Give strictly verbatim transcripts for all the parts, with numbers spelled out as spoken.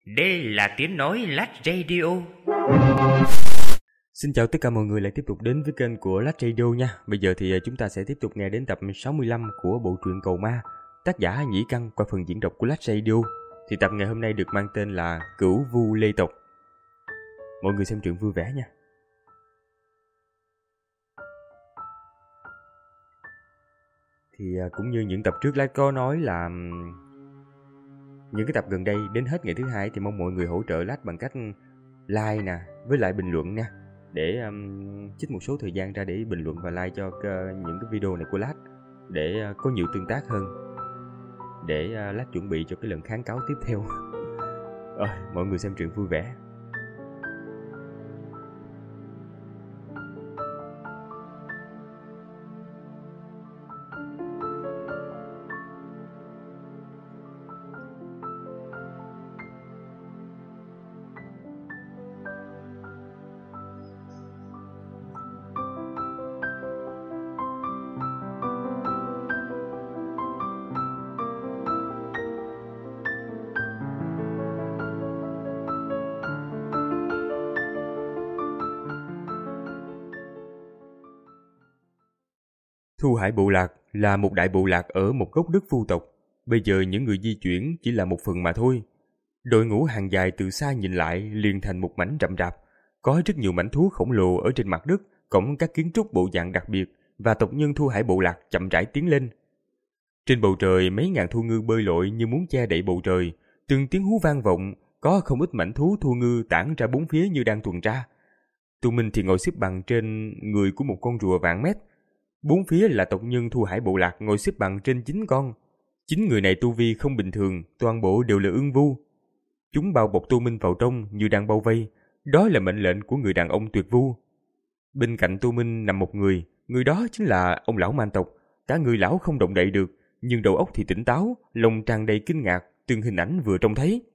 Đây là tiếng nói Lát Radio. Xin chào tất cả mọi người lại tiếp tục đến với kênh của Lát Radio nha. Bây giờ thì chúng ta sẽ tiếp tục nghe đến tập sáu mươi lăm của bộ truyện Cầu Ma, tác giả Nhĩ Căn qua phần diễn đọc của Lát Radio. Thì tập ngày hôm nay được mang tên là Cửu Vu Lê Tộc. Mọi người xem truyện vui vẻ nha. Thì cũng như những tập trước Lát có nói là những cái tập gần đây đến hết ngày thứ hai thì mong mọi người hỗ trợ Lát bằng cách like nè, với lại bình luận nha, để um, trích một số thời gian ra để bình luận và like cho uh, những cái video này của Lát, để uh, có nhiều tương tác hơn, để uh, Lát chuẩn bị cho cái lần kháng cáo tiếp theo. Rồi, mọi người xem truyện vui vẻ. Thu Hải Bộ Lạc là một đại bộ lạc ở một góc đất Vu tộc. Bây giờ những người di chuyển chỉ là một phần mà thôi. Đội ngũ hàng dài từ xa nhìn lại liền thành một mảnh rậm rạp. Có rất nhiều mảnh thú khổng lồ ở trên mặt đất, cộng các kiến trúc bộ dạng đặc biệt, và tộc nhân Thu Hải Bộ Lạc chậm rãi tiến lên. Trên bầu trời mấy ngàn thu ngư bơi lội như muốn che đậy bầu trời. Từng tiếng hú vang vọng, có không ít mảnh thú thu ngư tản ra bốn phía như đang tuần tra. Tụi mình thì ngồi xếp bằng trên người của một con rùa vạn mét. Bốn phía là tộc nhân Thu Hải Bộ Lạc ngồi xếp bằng trên chín con. Chín người này tu vi không bình thường, toàn bộ đều là ương vu. Chúng bao bọc Tô Minh vào trong như đang bao vây. Đó là mệnh lệnh của người đàn ông tuyệt vu. Bên cạnh Tô Minh nằm một người, người đó chính là ông lão man tộc. Cả người lão không động đậy được, nhưng đầu óc thì tỉnh táo, lòng tràn đầy kinh ngạc từng hình ảnh vừa trông thấy.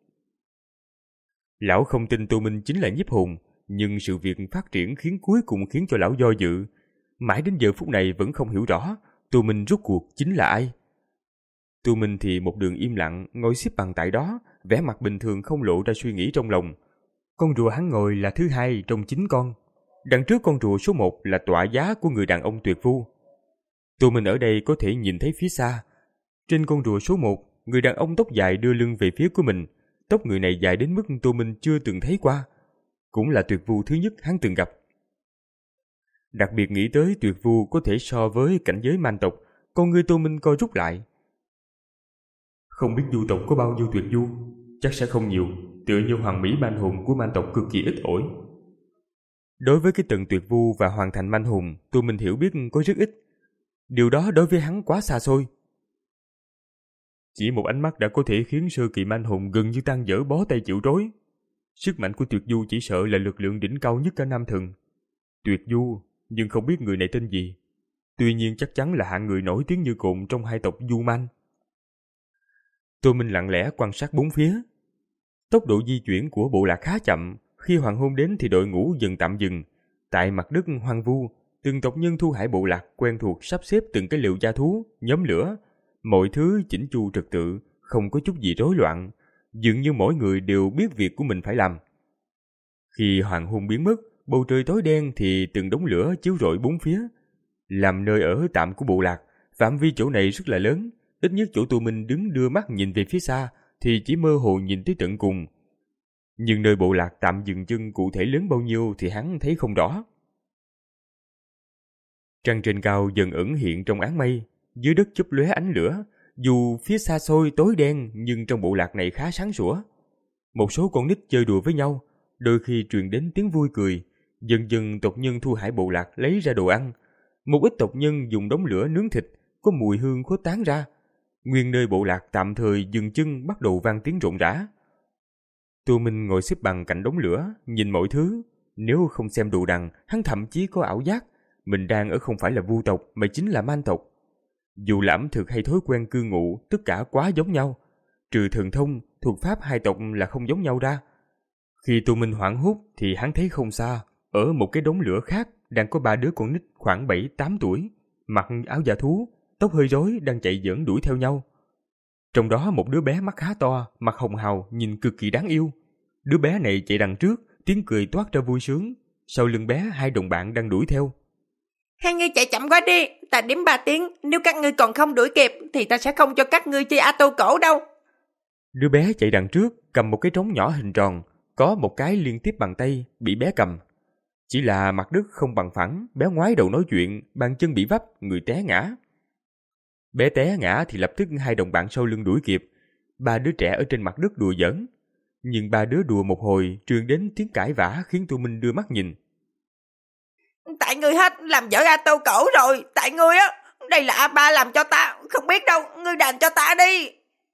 Lão không tin Tô Minh chính là nhiếp hồn, nhưng sự việc phát triển khiến cuối cùng khiến cho lão do dự. Mãi đến giờ phút này vẫn không hiểu rõ Tô Minh rốt cuộc chính là ai. Tô Minh thì một đường im lặng ngồi xếp bằng tại đó, vẻ mặt bình thường không lộ ra suy nghĩ trong lòng. Con rùa hắn ngồi là thứ hai trong chín con. Đằng trước con rùa số một là tọa giá của người đàn ông tuyệt vu. Tô Minh ở đây có thể nhìn thấy phía xa. Trên con rùa số một, người đàn ông tóc dài đưa lưng về phía của mình. Tóc người này dài đến mức Tô Minh chưa từng thấy qua. Cũng là tuyệt vu thứ nhất hắn từng gặp. Đặc biệt nghĩ tới tuyệt vu có thể so với cảnh giới man tộc, con người Tô Minh co rút lại. Không biết vu tộc có bao nhiêu tuyệt vu, chắc sẽ không nhiều, tựa như hoàng mỹ man hồn của man tộc cực kỳ ít ỏi. Đối với cái tầng tuyệt vu và hoàn thành man hồn, Tô Minh hiểu biết có rất ít. Điều đó đối với hắn quá xa xôi. Chỉ một ánh mắt đã có thể khiến sơ kỳ man hồn gần như tan vỡ bó tay chịu trói. Sức mạnh của tuyệt vu chỉ sợ là lực lượng đỉnh cao nhất cả Nam Thần. Tuyệt vu, nhưng không biết người này tên gì. Tuy nhiên chắc chắn là hạng người nổi tiếng như cồn trong hai tộc Du Man. Tô Minh lặng lẽ quan sát bốn phía. Tốc độ di chuyển của bộ lạc khá chậm. Khi hoàng hôn đến thì đội ngũ dần tạm dừng. Tại mặt đất hoang vu, từng tộc nhân Thu Hải Bộ Lạc quen thuộc sắp xếp từng cái liều gia thú, nhóm lửa. Mọi thứ chỉnh chu trật tự, không có chút gì rối loạn. Dường như mỗi người đều biết việc của mình phải làm. Khi hoàng hôn biến mất, bầu trời tối đen thì từng đống lửa chiếu rọi bốn phía. Làm nơi ở tạm của bộ lạc, phạm vi chỗ này rất là lớn. Ít nhất chỗ Tô Minh đứng đưa mắt nhìn về phía xa thì chỉ mơ hồ nhìn tới tận cùng. Nhưng nơi bộ lạc tạm dừng chân cụ thể lớn bao nhiêu thì hắn thấy không rõ. Trăng trên cao dần ẩn hiện trong áng mây, dưới đất chớp lóe ánh lửa. Dù phía xa xôi tối đen nhưng trong bộ lạc này khá sáng sủa. Một số con nít chơi đùa với nhau, đôi khi truyền đến tiếng vui cười. Dần dần tộc nhân Thu Hải Bộ Lạc lấy ra đồ ăn. Một ít tộc nhân dùng đống lửa nướng thịt, có mùi hương khuếch tán ra. Nguyên nơi bộ lạc tạm thời dừng chân bắt đầu vang tiếng rộn rã. Tô Minh ngồi xếp bằng cạnh đống lửa, nhìn mọi thứ. Nếu không xem đồ đằng, hắn thậm chí có ảo giác mình đang ở không phải là vu tộc mà chính là man tộc. Dù là ẩm thực hay thói quen cư ngụ, tất cả quá giống nhau. Trừ thần thông, thuật pháp hai tộc là không giống nhau ra. Khi Tô Minh hoảng hốt thì hắn thấy không xa, ở một cái đống lửa khác đang có ba đứa con nít khoảng bảy tám tuổi, mặc áo da thú, tóc hơi rối đang chạy giỡn đuổi theo nhau. Trong đó một đứa bé mắt khá to, mặt hồng hào, nhìn cực kỳ đáng yêu. Đứa bé này chạy đằng trước, tiếng cười toát ra vui sướng. Sau lưng bé hai đồng bạn đang đuổi theo. Hai ngươi chạy chậm quá đi, ta đếm ba tiếng, nếu các ngươi còn không đuổi kịp thì ta sẽ không cho các ngươi chơi a tô cổ đâu. Đứa bé chạy đằng trước, cầm một cái trống nhỏ hình tròn, có một cái liên tiếp bằng tay, bị bé cầm. Chỉ là mặt đất không bằng phẳng, bé ngoái đầu nói chuyện, bàn chân bị vấp, người té ngã. Bé té ngã thì lập tức hai đồng bạn sau lưng đuổi kịp. Ba đứa trẻ ở trên mặt đất đùa giỡn. Nhưng ba đứa đùa một hồi, truyền đến tiếng cãi vã khiến Tô Minh đưa mắt nhìn. Tại ngươi hết làm dở a tô cổ rồi, tại ngươi á, đây là a ba làm cho ta, không biết đâu, ngươi đền cho ta đi.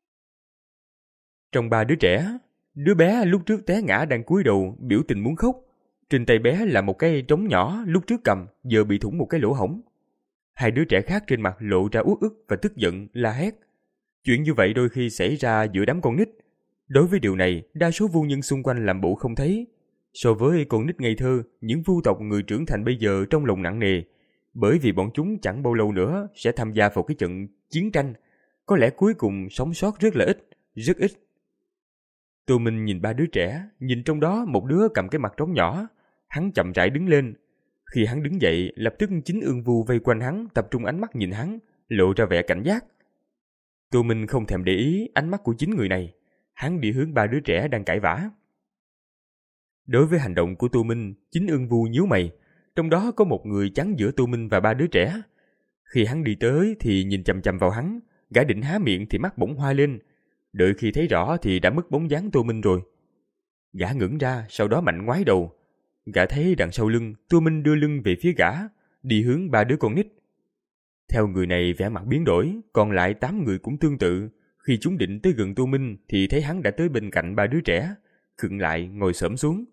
Trong ba đứa trẻ, đứa bé lúc trước té ngã đang cúi đầu, biểu tình muốn khóc. Trên tay bé là một cái trống nhỏ lúc trước cầm, giờ bị thủng một cái lỗ hổng. Hai đứa trẻ khác trên mặt lộ ra uất ức và tức giận, la hét. Chuyện như vậy đôi khi xảy ra giữa đám con nít. Đối với điều này, đa số vu nhân xung quanh làm bộ không thấy. So với con nít ngây thơ, những vu tộc người trưởng thành bây giờ trong lòng nặng nề. Bởi vì bọn chúng chẳng bao lâu nữa sẽ tham gia vào cái trận chiến tranh. Có lẽ cuối cùng sống sót rất là ít, rất ít. Tô Minh nhìn ba đứa trẻ, nhìn trong đó một đứa cầm cái mặt trống nhỏ. Hắn chậm rãi đứng lên. Khi hắn đứng dậy, lập tức chính ương vu vây quanh hắn, tập trung ánh mắt nhìn hắn, lộ ra vẻ cảnh giác. Tô Minh không thèm để ý ánh mắt của chính người này. Hắn đi hướng ba đứa trẻ đang cãi vã. Đối với hành động của Tô Minh, chính ương vu nhíu mày. Trong đó có một người chắn giữa Tô Minh và ba đứa trẻ. Khi hắn đi tới thì nhìn chằm chằm vào hắn. Gã định há miệng thì mắt bỗng hoa lên. Đợi khi thấy rõ thì đã mất bóng dáng Tô Minh rồi. Gã ngẩng ra, sau đó mạnh ngoái đầu. Gã thấy đằng sau lưng, Tô Minh đưa lưng về phía gã, đi hướng ba đứa con nít. Theo người này vẻ mặt biến đổi, còn lại tám người cũng tương tự. Khi chúng định tới gần Tô Minh thì thấy hắn đã tới bên cạnh ba đứa trẻ, khựng lại ngồi xổm xuống.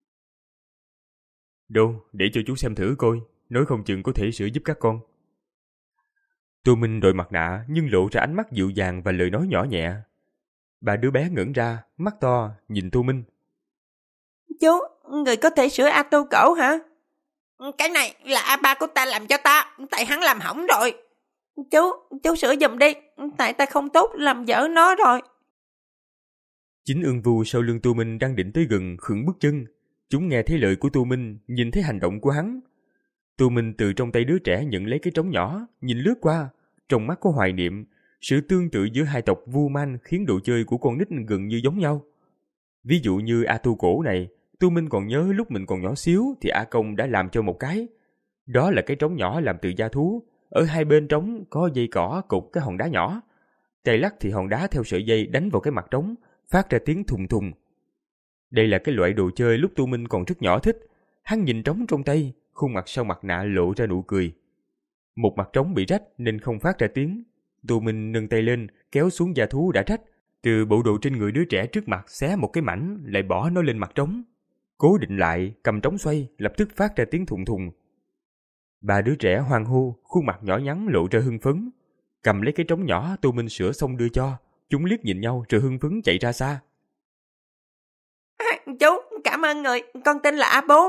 Đâu, để cho chú xem thử coi, nói không chừng có thể sửa giúp các con. Tô Minh đội mặt nạ nhưng lộ ra ánh mắt dịu dàng và lời nói nhỏ nhẹ. Ba đứa bé ngẩng ra, mắt to, nhìn Tô Minh. Chú, người có thể sửa a tô cổ hả? Cái này là a ba của ta làm cho ta, tại hắn làm hỏng rồi. Chú, chú sửa giùm đi, tại ta không tốt làm dở nó rồi. Chính ương vu sau lưng Tô Minh đang định tới gần khựng bước chân. Chúng nghe thấy lời của Tô Minh, nhìn thấy hành động của hắn. Tô Minh từ trong tay đứa trẻ nhận lấy cái trống nhỏ, nhìn lướt qua, trong mắt có hoài niệm. Sự tương tự giữa hai tộc Vu Man khiến đồ chơi của con nít gần như giống nhau. Ví dụ như A Tu cổ này, Tô Minh còn nhớ lúc mình còn nhỏ xíu thì A Công đã làm cho một cái. Đó là cái trống nhỏ làm từ da thú. Ở hai bên trống có dây cỏ cột cái hòn đá nhỏ. Tay lắc thì hòn đá theo sợi dây đánh vào cái mặt trống, phát ra tiếng thùng thùng. Đây là cái loại đồ chơi lúc Tô Minh còn rất nhỏ thích. Hắn nhìn trống trong tay, khuôn mặt sau mặt nạ lộ ra nụ cười. Một mặt trống bị rách nên không phát ra tiếng. Tô Minh nâng tay lên, kéo xuống da thú đã rách. Từ bộ đồ trên người đứa trẻ trước mặt xé một cái mảnh, lại bỏ nó lên mặt trống. Cố định lại, cầm trống xoay, lập tức phát ra tiếng thùng thùng. Ba đứa trẻ hoan hô, khuôn mặt nhỏ nhắn lộ ra hưng phấn. Cầm lấy cái trống nhỏ Tô Minh sửa xong đưa cho. Chúng liếc nhìn nhau rồi hưng phấn chạy ra xa. À, chú, cảm ơn người, con tên là A Bố.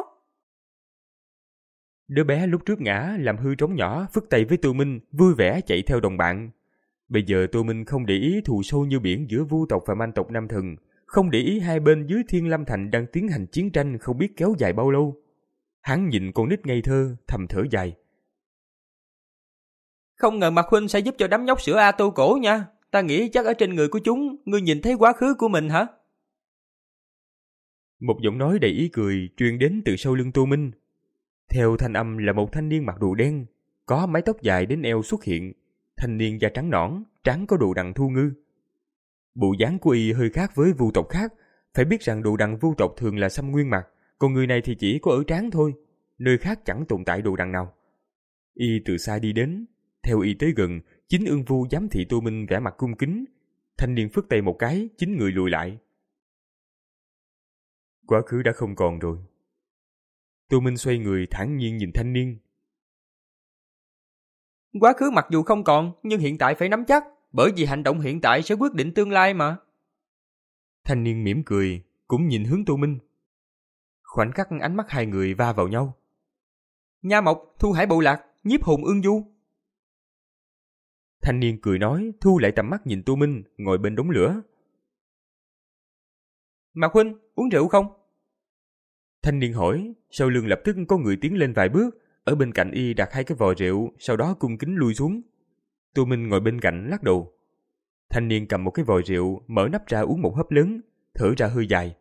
Đứa bé lúc trước ngã làm hư trống nhỏ, phất tay với Tô Minh, vui vẻ chạy theo đồng bạn. Bây giờ Tô Minh không để ý thù sâu như biển giữa Vu tộc và Man tộc Nam Thần, không để ý hai bên dưới Thiên Lâm Thành đang tiến hành chiến tranh không biết kéo dài bao lâu. Hắn nhìn con nít ngây thơ, thầm thở dài. Không ngờ Mạc Huynh sẽ giúp cho đám nhóc sửa A Tô cổ nha. Ta nghĩ chắc ở trên người của chúng, ngươi nhìn thấy quá khứ của mình hả? Một giọng nói đầy ý cười truyền đến từ sau lưng Tô Minh. Theo thanh âm là một thanh niên mặc đồ đen, có mái tóc dài đến eo xuất hiện. Thanh niên da trắng nõn, trán có đồ đằng thu ngư. Bộ dáng của y hơi khác với vu tộc khác. Phải biết rằng đồ đằng vu tộc thường là xăm nguyên mặt, còn người này thì chỉ có ở trán thôi. Nơi khác chẳng tồn tại đồ đằng nào. Y từ xa đi đến. Theo y tới gần, chính ương vu giám thị Tô Minh vẻ mặt cung kính. Thanh niên phất tay một cái, chính người lùi lại. Quá khứ đã không còn rồi. Tô Minh xoay người thản nhiên nhìn thanh niên. Quá khứ mặc dù không còn, nhưng hiện tại phải nắm chắc, bởi vì hành động hiện tại sẽ quyết định tương lai mà. Thanh niên mỉm cười, cũng nhìn hướng Tô Minh. Khoảnh khắc ánh mắt hai người va vào nhau. Nha Mộc, Thu Hải Bộ Lạc, Nhiếp Hồn Ương Du. Thanh niên cười nói, thu lại tầm mắt nhìn Tô Minh, ngồi bên đống lửa. Mạc huynh, uống rượu không? Thanh niên hỏi, sau lưng lập tức có người tiến lên vài bước, ở bên cạnh y đặt hai cái vò rượu, sau đó cung kính lui xuống. Tô Minh ngồi bên cạnh lắc đầu. Thanh niên cầm một cái vò rượu, mở nắp ra uống một hớp lớn, thở ra hơi dài.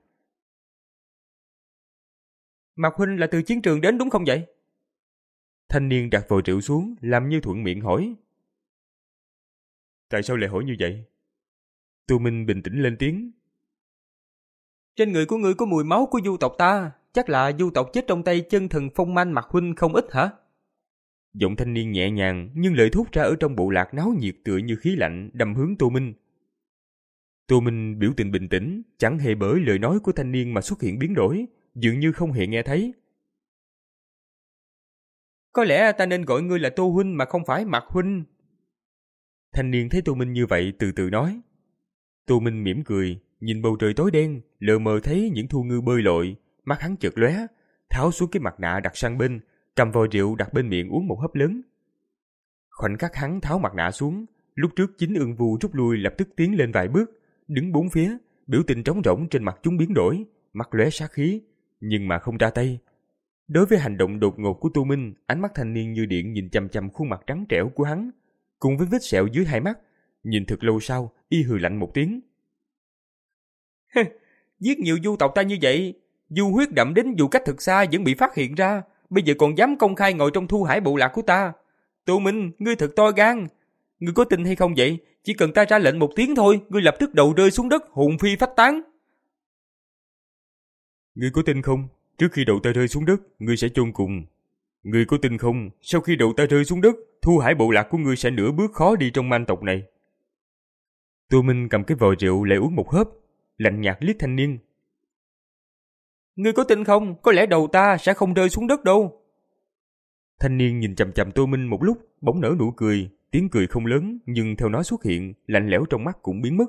Mạc huynh là từ chiến trường đến đúng không vậy? Thanh niên đặt vò rượu xuống, làm như thuận miệng hỏi. Tại sao lại hỏi như vậy? Tô Minh bình tĩnh lên tiếng. Trên người của ngươi có mùi máu của du tộc ta, chắc là du tộc chết trong tay chân thần phong man Mạc huynh không ít hả? Giọng thanh niên nhẹ nhàng, nhưng lời thốt ra ở trong bộ lạc náo nhiệt tựa như khí lạnh đâm hướng Tô Minh. Tô Minh biểu tình bình tĩnh, chẳng hề bởi lời nói của thanh niên mà xuất hiện biến đổi, dường như không hề nghe thấy. Có lẽ ta nên gọi ngươi là Tô huynh mà không phải Mạc huynh. Thanh niên thấy Tô Minh như vậy từ từ nói. Tô Minh mỉm cười, nhìn bầu trời tối đen, lờ mờ thấy những thu ngư bơi lội, mắt hắn chợt lóe, tháo xuống cái mặt nạ đặt sang bên, cầm vò rượu đặt bên miệng uống một hớp lớn. Khoảnh khắc hắn tháo mặt nạ xuống, lúc trước chính ương vu rút lui lập tức tiến lên vài bước, đứng bốn phía, biểu tình trống rỗng trên mặt chúng biến đổi, mắt lóe sát khí, nhưng mà không ra tay. Đối với hành động đột ngột của Tô Minh, ánh mắt thanh niên như điện nhìn chằm chằm khuôn mặt trắng trẻo của hắn, cùng với vết sẹo dưới hai mắt, nhìn thật lâu sau, y hừ lạnh một tiếng. Giết nhiều du tộc ta như vậy, du huyết đậm đến dù cách thực xa vẫn bị phát hiện ra, bây giờ còn dám công khai ngồi trong thu hải bộ lạc của ta. Tô Minh, ngươi thật to gan. Ngươi có tin hay không vậy? Chỉ cần ta ra lệnh một tiếng thôi, ngươi lập tức đầu rơi xuống đất, hồn phi phách tán. Ngươi có tin không? Trước khi đầu ta rơi xuống đất, ngươi sẽ chôn cùng. Ngươi có tin không? Sau khi đầu ta rơi xuống đất, thu hải bộ lạc của ngươi sẽ nửa bước khó đi trong man tộc này. Tô Minh cầm cái vò rượu lại uống một hớp, lạnh nhạt liếc thanh niên. Ngươi có tin không? Có lẽ đầu ta sẽ không rơi xuống đất đâu. Thanh niên nhìn chằm chằm Tô Minh một lúc, bỗng nở nụ cười, tiếng cười không lớn, nhưng theo nó xuất hiện, lạnh lẽo trong mắt cũng biến mất.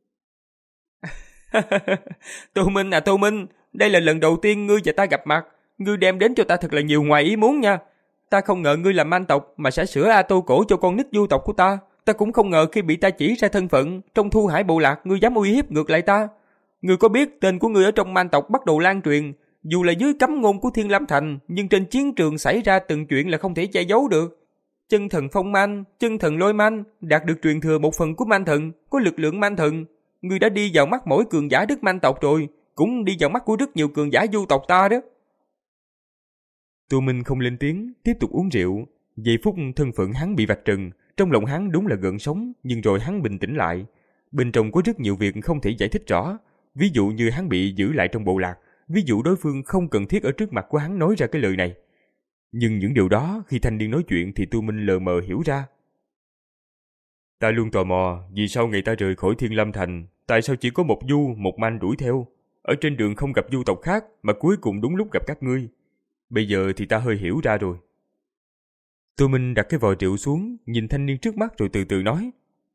Tô Minh à Tô Minh, đây là lần đầu tiên ngươi và ta gặp mặt, ngươi đem đến cho ta thật là nhiều ngoài ý muốn nha. Ta không ngờ ngươi là man tộc mà sẽ sửa A Tô cổ cho con nít du tộc của ta. Ta cũng không ngờ khi bị ta chỉ ra thân phận, trong thu hải bộ lạc ngươi dám uy hiếp ngược lại ta. Ngươi có biết tên của ngươi ở trong man tộc bắt đầu lan truyền, dù là dưới cấm ngôn của Thiên Lam Thành, nhưng trên chiến trường xảy ra từng chuyện là không thể che giấu được. Chân thần phong man, chân thần lôi man, đạt được truyền thừa một phần của man thần, có lực lượng man thần. Ngươi đã đi vào mắt mỗi cường giả đất man tộc rồi, cũng đi vào mắt của rất nhiều cường giả du tộc ta đó. Tô Minh không lên tiếng, tiếp tục uống rượu. Giây phút thân phận hắn bị vạch trần, trong lòng hắn đúng là gợn sóng, nhưng rồi hắn bình tĩnh lại. Bên trong có rất nhiều việc không thể giải thích rõ. Ví dụ như hắn bị giữ lại trong bộ lạc, ví dụ đối phương không cần thiết ở trước mặt của hắn nói ra cái lời này. Nhưng những điều đó khi thanh niên nói chuyện thì Tô Minh lờ mờ hiểu ra. Ta luôn tò mò, vì sao ngày ta rời khỏi Thiên Lam Thành, tại sao chỉ có một du, một man đuổi theo? Ở trên đường không gặp du tộc khác, mà cuối cùng đúng lúc gặp các ngươi. Bây giờ thì ta hơi hiểu ra rồi. Tô Minh đặt cái vò rượu xuống, nhìn thanh niên trước mắt rồi từ từ nói.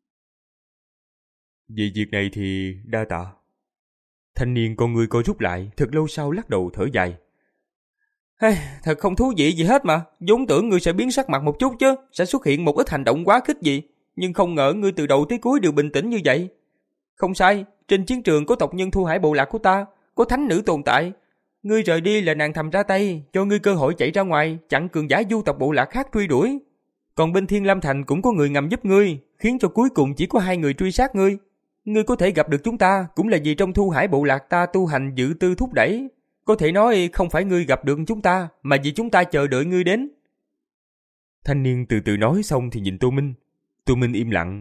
Vì việc này thì đa tạ. Thanh niên con người co rút lại, thật lâu sau lắc đầu thở dài. Hey, thật không thú vị gì hết mà, vốn tưởng ngươi sẽ biến sắc mặt một chút chứ, sẽ xuất hiện một ít hành động quá khích gì, nhưng không ngờ ngươi từ đầu tới cuối đều bình tĩnh như vậy. Không sai, trên chiến trường có tộc nhân thu hải bộ lạc của ta, có thánh nữ tồn tại. Ngươi rời đi là nàng thầm ra tay, cho ngươi cơ hội chạy ra ngoài, chặn cường giả du tộc bộ lạc khác truy đuổi. Còn bên Thiên Lam Thành cũng có người ngầm giúp ngươi, khiến cho cuối cùng chỉ có hai người truy sát ngươi. Ngươi có thể gặp được chúng ta cũng là vì trong thu hải bộ lạc ta tu hành dự tư thúc đẩy. Có thể nói không phải ngươi gặp được chúng ta, mà vì chúng ta chờ đợi ngươi đến. Thanh niên từ từ nói xong thì nhìn Tô Minh. Tô Minh im lặng.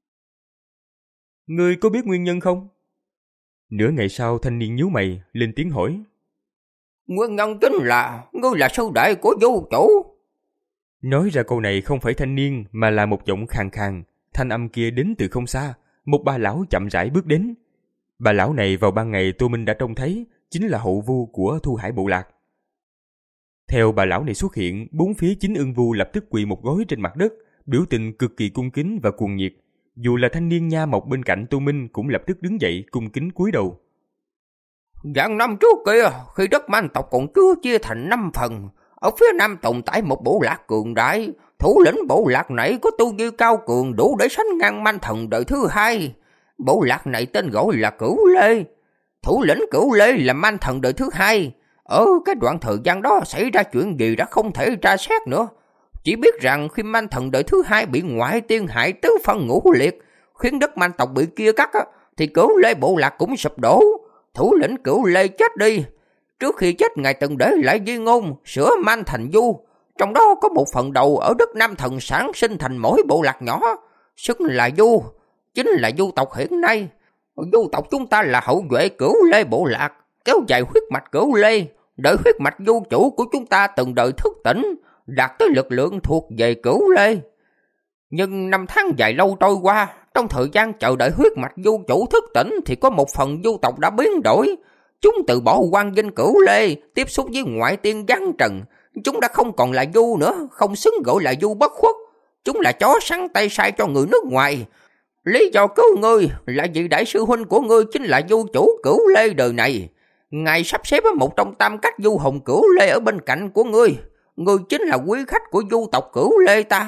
Ngươi có biết nguyên nhân không? Nửa ngày sau thanh niên nhíu mày, lên tiếng hỏi. Nguyên nhân chính là ngươi là sư đệ của du chủ. Nói ra câu này không phải thanh niên mà là một giọng khàn khàn. Thanh âm kia đến từ không xa. Một bà lão chậm rãi bước đến. Bà lão này vào ban ngày Tô Minh đã trông thấy, chính là hậu vu của thu hải bộ lạc. Theo bà lão này xuất hiện, bốn phía chính ưng vu lập tức quỳ một gối trên mặt đất, biểu tình cực kỳ cung kính và cuồng nhiệt. Dù là thanh niên nha mộc bên cạnh Tô Minh cũng lập tức đứng dậy cung kính cúi đầu. Vạn năm trước kia, khi đất man tộc còn chưa chia thành năm phần, Ở phía nam tồn tại một bộ lạc cường đại, thủ lĩnh bộ lạc này có tu vi cao cường đủ để sánh ngang manh thần đời thứ hai. Bộ lạc này tên gọi là Cửu Lê. Thủ lĩnh Cửu Lê là manh thần đời thứ hai. Ở cái đoạn thời gian đó xảy ra chuyện gì đã không thể tra xét nữa. Chỉ biết rằng khi manh thần đời thứ hai bị ngoại tiên hại tứ phân ngũ liệt, khiến đất manh tộc bị kia cắt, thì Cửu Lê bộ lạc cũng sụp đổ. Thủ lĩnh Cửu Lê chết đi. Trước khi chết ngài từng để lại di ngôn sửa manh thành du. Trong đó có một phần đầu ở đất Nam Thần sản sinh thành mỗi bộ lạc nhỏ, xưng là du, chính là du tộc hiện nay. Du tộc chúng ta là hậu duệ Cửu Lê bộ lạc, kéo dài huyết mạch Cửu Lê, đợi huyết mạch du chủ của chúng ta từng đời thức tỉnh, đạt tới lực lượng thuộc về Cửu Lê. Nhưng năm tháng dài lâu trôi qua, trong thời gian chờ đợi huyết mạch du chủ thức tỉnh thì có một phần du tộc đã biến đổi. Chúng từ bỏ quan vinh Cửu Lê, tiếp xúc với ngoại tiên giáng trần. Chúng đã không còn là du nữa, không xứng gọi là du bất khuất. Chúng là chó săn tay sai cho người nước ngoài. Lý do cứu ngươi là vì đại sư huynh của ngươi chính là du chủ Cửu Lê đời này. Ngài sắp xếp một trong tam cách du hùng Cửu Lê ở bên cạnh của ngươi. Ngươi chính là quý khách của du tộc Cửu Lê ta.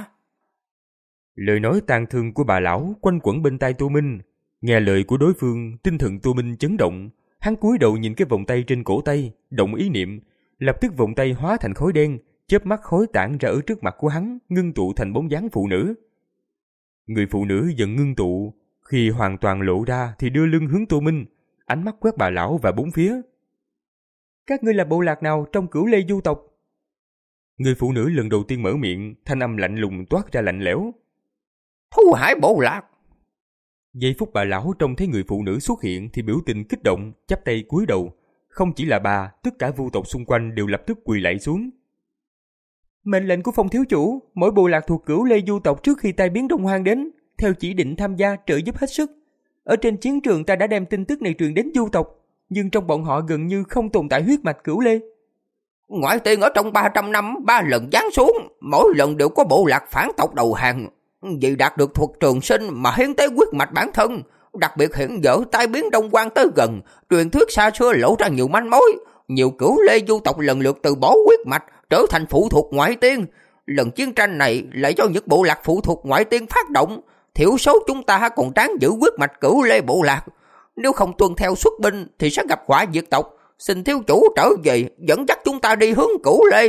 Lời nói tang thương của bà lão quanh quẩn bên tai Tô Minh. Nghe lời của đối phương, tinh thần Tô Minh chấn động. Hắn cúi đầu nhìn cái vòng tay trên cổ tay, động ý niệm. Lập tức vòng tay hóa thành khói đen, chớp mắt khói tản ra ở trước mặt của hắn, ngưng tụ thành bóng dáng phụ nữ. Người phụ nữ dần ngưng tụ, khi hoàn toàn lộ ra thì đưa lưng hướng Tô Minh, ánh mắt quét bà lão và bốn phía. Các ngươi là bộ lạc nào trong Cửu Lê du tộc? Người phụ nữ lần đầu tiên mở miệng, thanh âm lạnh lùng toát ra lạnh lẽo. Thu Hải bộ lạc. Giây phút bà lão trông thấy người phụ nữ xuất hiện thì biểu tình kích động, chắp tay cúi đầu. Không chỉ là bà, tất cả vu tộc xung quanh đều lập tức quỳ lạy xuống. Mệnh lệnh của Phong thiếu chủ, mỗi bộ lạc thuộc Cửu Lê du tộc trước khi tai biến Đông Hoang đến, theo chỉ định tham gia trợ giúp hết sức. Ở trên chiến trường ta đã đem tin tức này truyền đến du tộc, nhưng trong bọn họ gần như không tồn tại huyết mạch Cửu Lê. Ngoại tiên ở trong ba trăm năm ba lần giáng xuống, mỗi lần đều có bộ lạc phản tộc đầu hàng. Vì đạt được thuật trường sinh mà hiến tế huyết mạch bản thân. Đặc biệt hiện giờ tai biến Đông Hoang tới gần, truyền thuyết xa xưa lộ ra nhiều manh mối. Nhiều Cửu Lê du tộc lần lượt từ bỏ huyết mạch, trở thành phụ thuộc ngoại tiên. Lần chiến tranh này lại do những bộ lạc phụ thuộc ngoại tiên phát động. Thiểu số chúng ta còn tráng giữ huyết mạch Cửu Lê bộ lạc. Nếu không tuân theo xuất binh thì sẽ gặp họa diệt tộc. Xin thiếu chủ trở về, dẫn dắt chúng ta đi hướng Cửu Lê.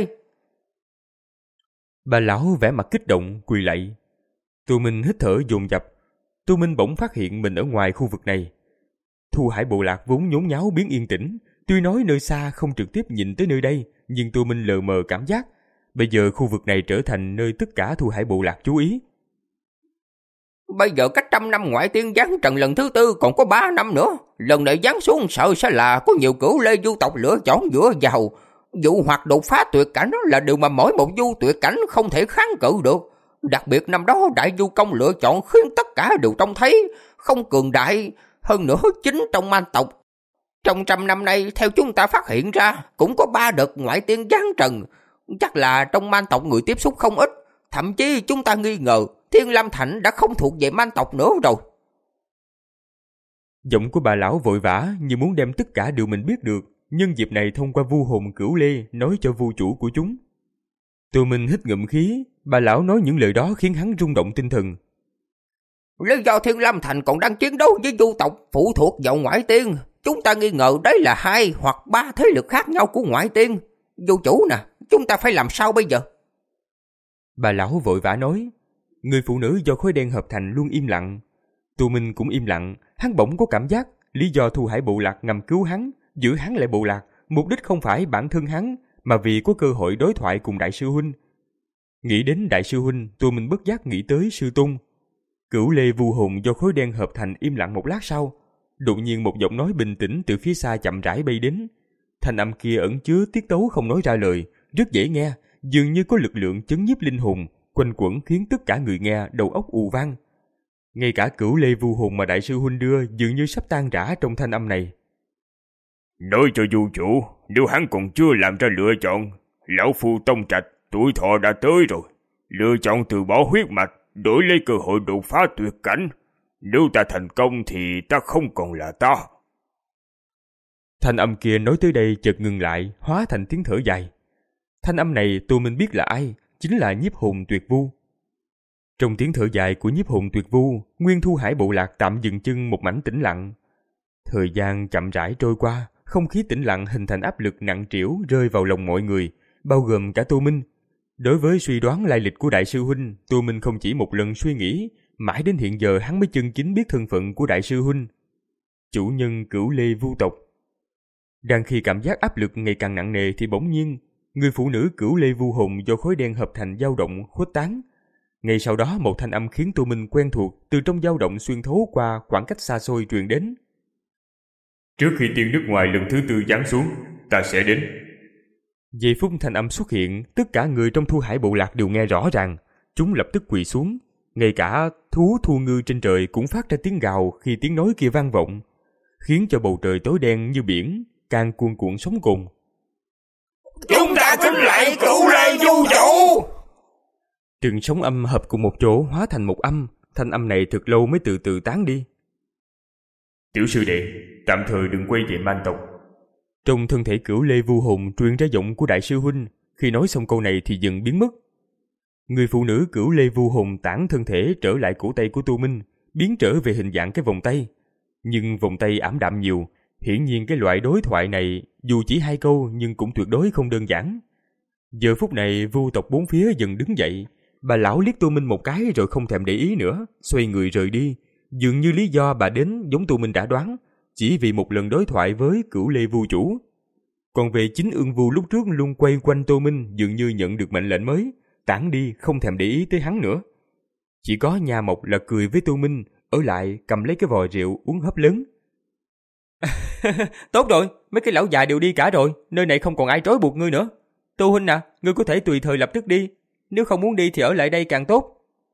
Bà lão vẻ mặt kích động, quỳ lạy. Tô Minh hít thở dồn dập. Tô Minh bỗng phát hiện mình ở ngoài khu vực này. Thu Hải bộ lạc vốn nhốn nháo biến yên tĩnh. Tuy nói nơi xa không trực tiếp nhìn tới nơi đây, nhưng Tô Minh lờ mờ cảm giác bây giờ khu vực này trở thành nơi tất cả Thu Hải bộ lạc chú ý. Bây giờ cách trăm năm ngoại tiên giáng trần lần thứ tư còn có ba năm nữa. Lần này giáng xuống sợ sẽ là có nhiều Cửu Lê du tộc lựa chọn dựa vào. Dụ hoặc đột phá tuyệt cảnh là điều mà mỗi một du tuyệt cảnh không thể kháng cự được. Đặc biệt năm đó đại du công lựa chọn khiến tất cả đều trông thấy không cường đại. Hơn nữa chính trong man tộc, trong trăm năm nay theo chúng ta phát hiện ra cũng có ba đợt ngoại tiên giáng trần. Chắc là trong man tộc người tiếp xúc không ít. Thậm chí chúng ta nghi ngờ Thiên Lam Thành đã không thuộc về man tộc nữa rồi. Giọng của bà lão vội vã như muốn đem tất cả điều mình biết được, nhân dịp này thông qua vu hồn Cửu Lê nói cho vu chủ của chúng. Tô Minh hít ngụm khí, bà lão nói những lời đó khiến hắn rung động tinh thần. Lý do Thiên Lam Thành còn đang chiến đấu với du tộc phụ thuộc vào ngoại tiên, chúng ta nghi ngờ đấy là hai hoặc ba thế lực khác nhau của ngoại tiên. Du chủ nè, chúng ta phải làm sao bây giờ? Bà lão vội vã nói. Người phụ nữ do khói đen hợp thành luôn im lặng. Tô Minh cũng im lặng. Hắn bỗng có cảm giác lý do Thu Hải bộ lạc ngầm cứu hắn, giữ hắn lại bộ lạc, mục đích không phải bản thân hắn, mà vì có cơ hội đối thoại cùng đại sư huynh. Nghĩ đến đại sư huynh, Tô Minh bất giác nghĩ tới sư tôn. Cửu Lê vu hồn do khói đen hợp thành im lặng một lát sau, đột nhiên một giọng nói bình tĩnh từ phía xa chậm rãi bay đến. Thanh âm kia ẩn chứa tiết tấu không nói ra lời, rất dễ nghe, dường như có lực lượng chấn nhiếp linh hồn, quanh quẩn khiến tất cả người nghe đầu óc ù vang. Ngay cả Cửu Lê vu hồn mà đại sư huynh đưa dường như sắp tan rã trong thanh âm này. Nói cho du chủ, nếu hắn còn chưa làm ra lựa chọn, lão phu tông trạch tuổi thọ đã tới rồi. Lựa chọn từ bỏ huyết mạch, đổi lấy cơ hội đột phá tuyệt cảnh. Nếu ta thành công thì ta không còn là ta. Thanh âm kia nói tới đây chợt ngừng lại, hóa thành tiếng thở dài. Thanh âm này Tô Minh biết là ai, chính là Nhiếp Hồn Tuyệt Vu. Trong tiếng thở dài của Nhiếp Hồn Tuyệt Vu, Nguyên Thu Hải bộ lạc tạm dừng chân một mảnh tĩnh lặng. Thời gian chậm rãi trôi qua, không khí tĩnh lặng hình thành áp lực nặng trĩu rơi vào lòng mọi người, bao gồm cả Tô Minh. Đối với suy đoán lai lịch của đại sư huynh, Tô Minh không chỉ một lần suy nghĩ, mãi đến hiện giờ hắn mới chân chính biết thân phận của đại sư huynh. Chủ nhân Cửu Lê Vu tộc. Đang khi cảm giác áp lực ngày càng nặng nề thì bỗng nhiên, người phụ nữ Cửu Lê Vu hồn do khói đen hợp thành dao động khuếch tán. Ngay sau đó một thanh âm khiến Tô Minh quen thuộc từ trong dao động xuyên thấu qua khoảng cách xa xôi truyền đến. Trước khi tiên nước ngoài lần thứ tư giáng xuống, ta sẽ đến. Giây phút thanh âm xuất hiện, tất cả người trong Thu Hải bộ lạc đều nghe rõ ràng. Chúng lập tức quỳ xuống. Ngay cả thú thu ngư trên trời cũng phát ra tiếng gào khi tiếng nói kia vang vọng, khiến cho bầu trời tối đen như biển, càng cuồn cuộn sóng cồn. Chúng ta kính lạy Cửu Lê Vu chủ! Từng sóng âm hợp cùng một chỗ hóa thành một âm, thanh âm này thật lâu mới từ từ tán đi. Tiểu sư đệ, tạm thời đừng quay về man tộc. Trong thân thể Cửu Lê Vu hồn truyền ra giọng của đại sư huynh, khi nói xong câu này thì dần biến mất. Người phụ nữ Cửu Lê Vu hồn tản thân thể trở lại cổ tay của Tô Minh, biến trở về hình dạng cái vòng tay. Nhưng vòng tay ảm đạm nhiều, hiển nhiên cái loại đối thoại này dù chỉ hai câu nhưng cũng tuyệt đối không đơn giản. Giờ phút này Vu tộc bốn phía dần đứng dậy, bà lão liếc Tô Minh một cái rồi không thèm để ý nữa, xoay người rời đi. Dường như lý do bà đến giống Tô Minh đã đoán, chỉ vì một lần đối thoại với Cửu Lê Vu chủ. Còn về chính Ưng Vu lúc trước luôn quay quanh Tô Minh dường như nhận được mệnh lệnh mới, tản đi không thèm để ý tới hắn nữa. Chỉ có Nha Mộc là cười với Tô Minh, ở lại cầm lấy cái vò rượu uống hớp lớn. Tốt rồi, mấy cái lão già đều đi cả rồi, nơi này không còn ai trói buộc ngươi nữa. Tô huynh à, ngươi có thể tùy thời lập tức đi, nếu không muốn đi thì ở lại đây càng tốt.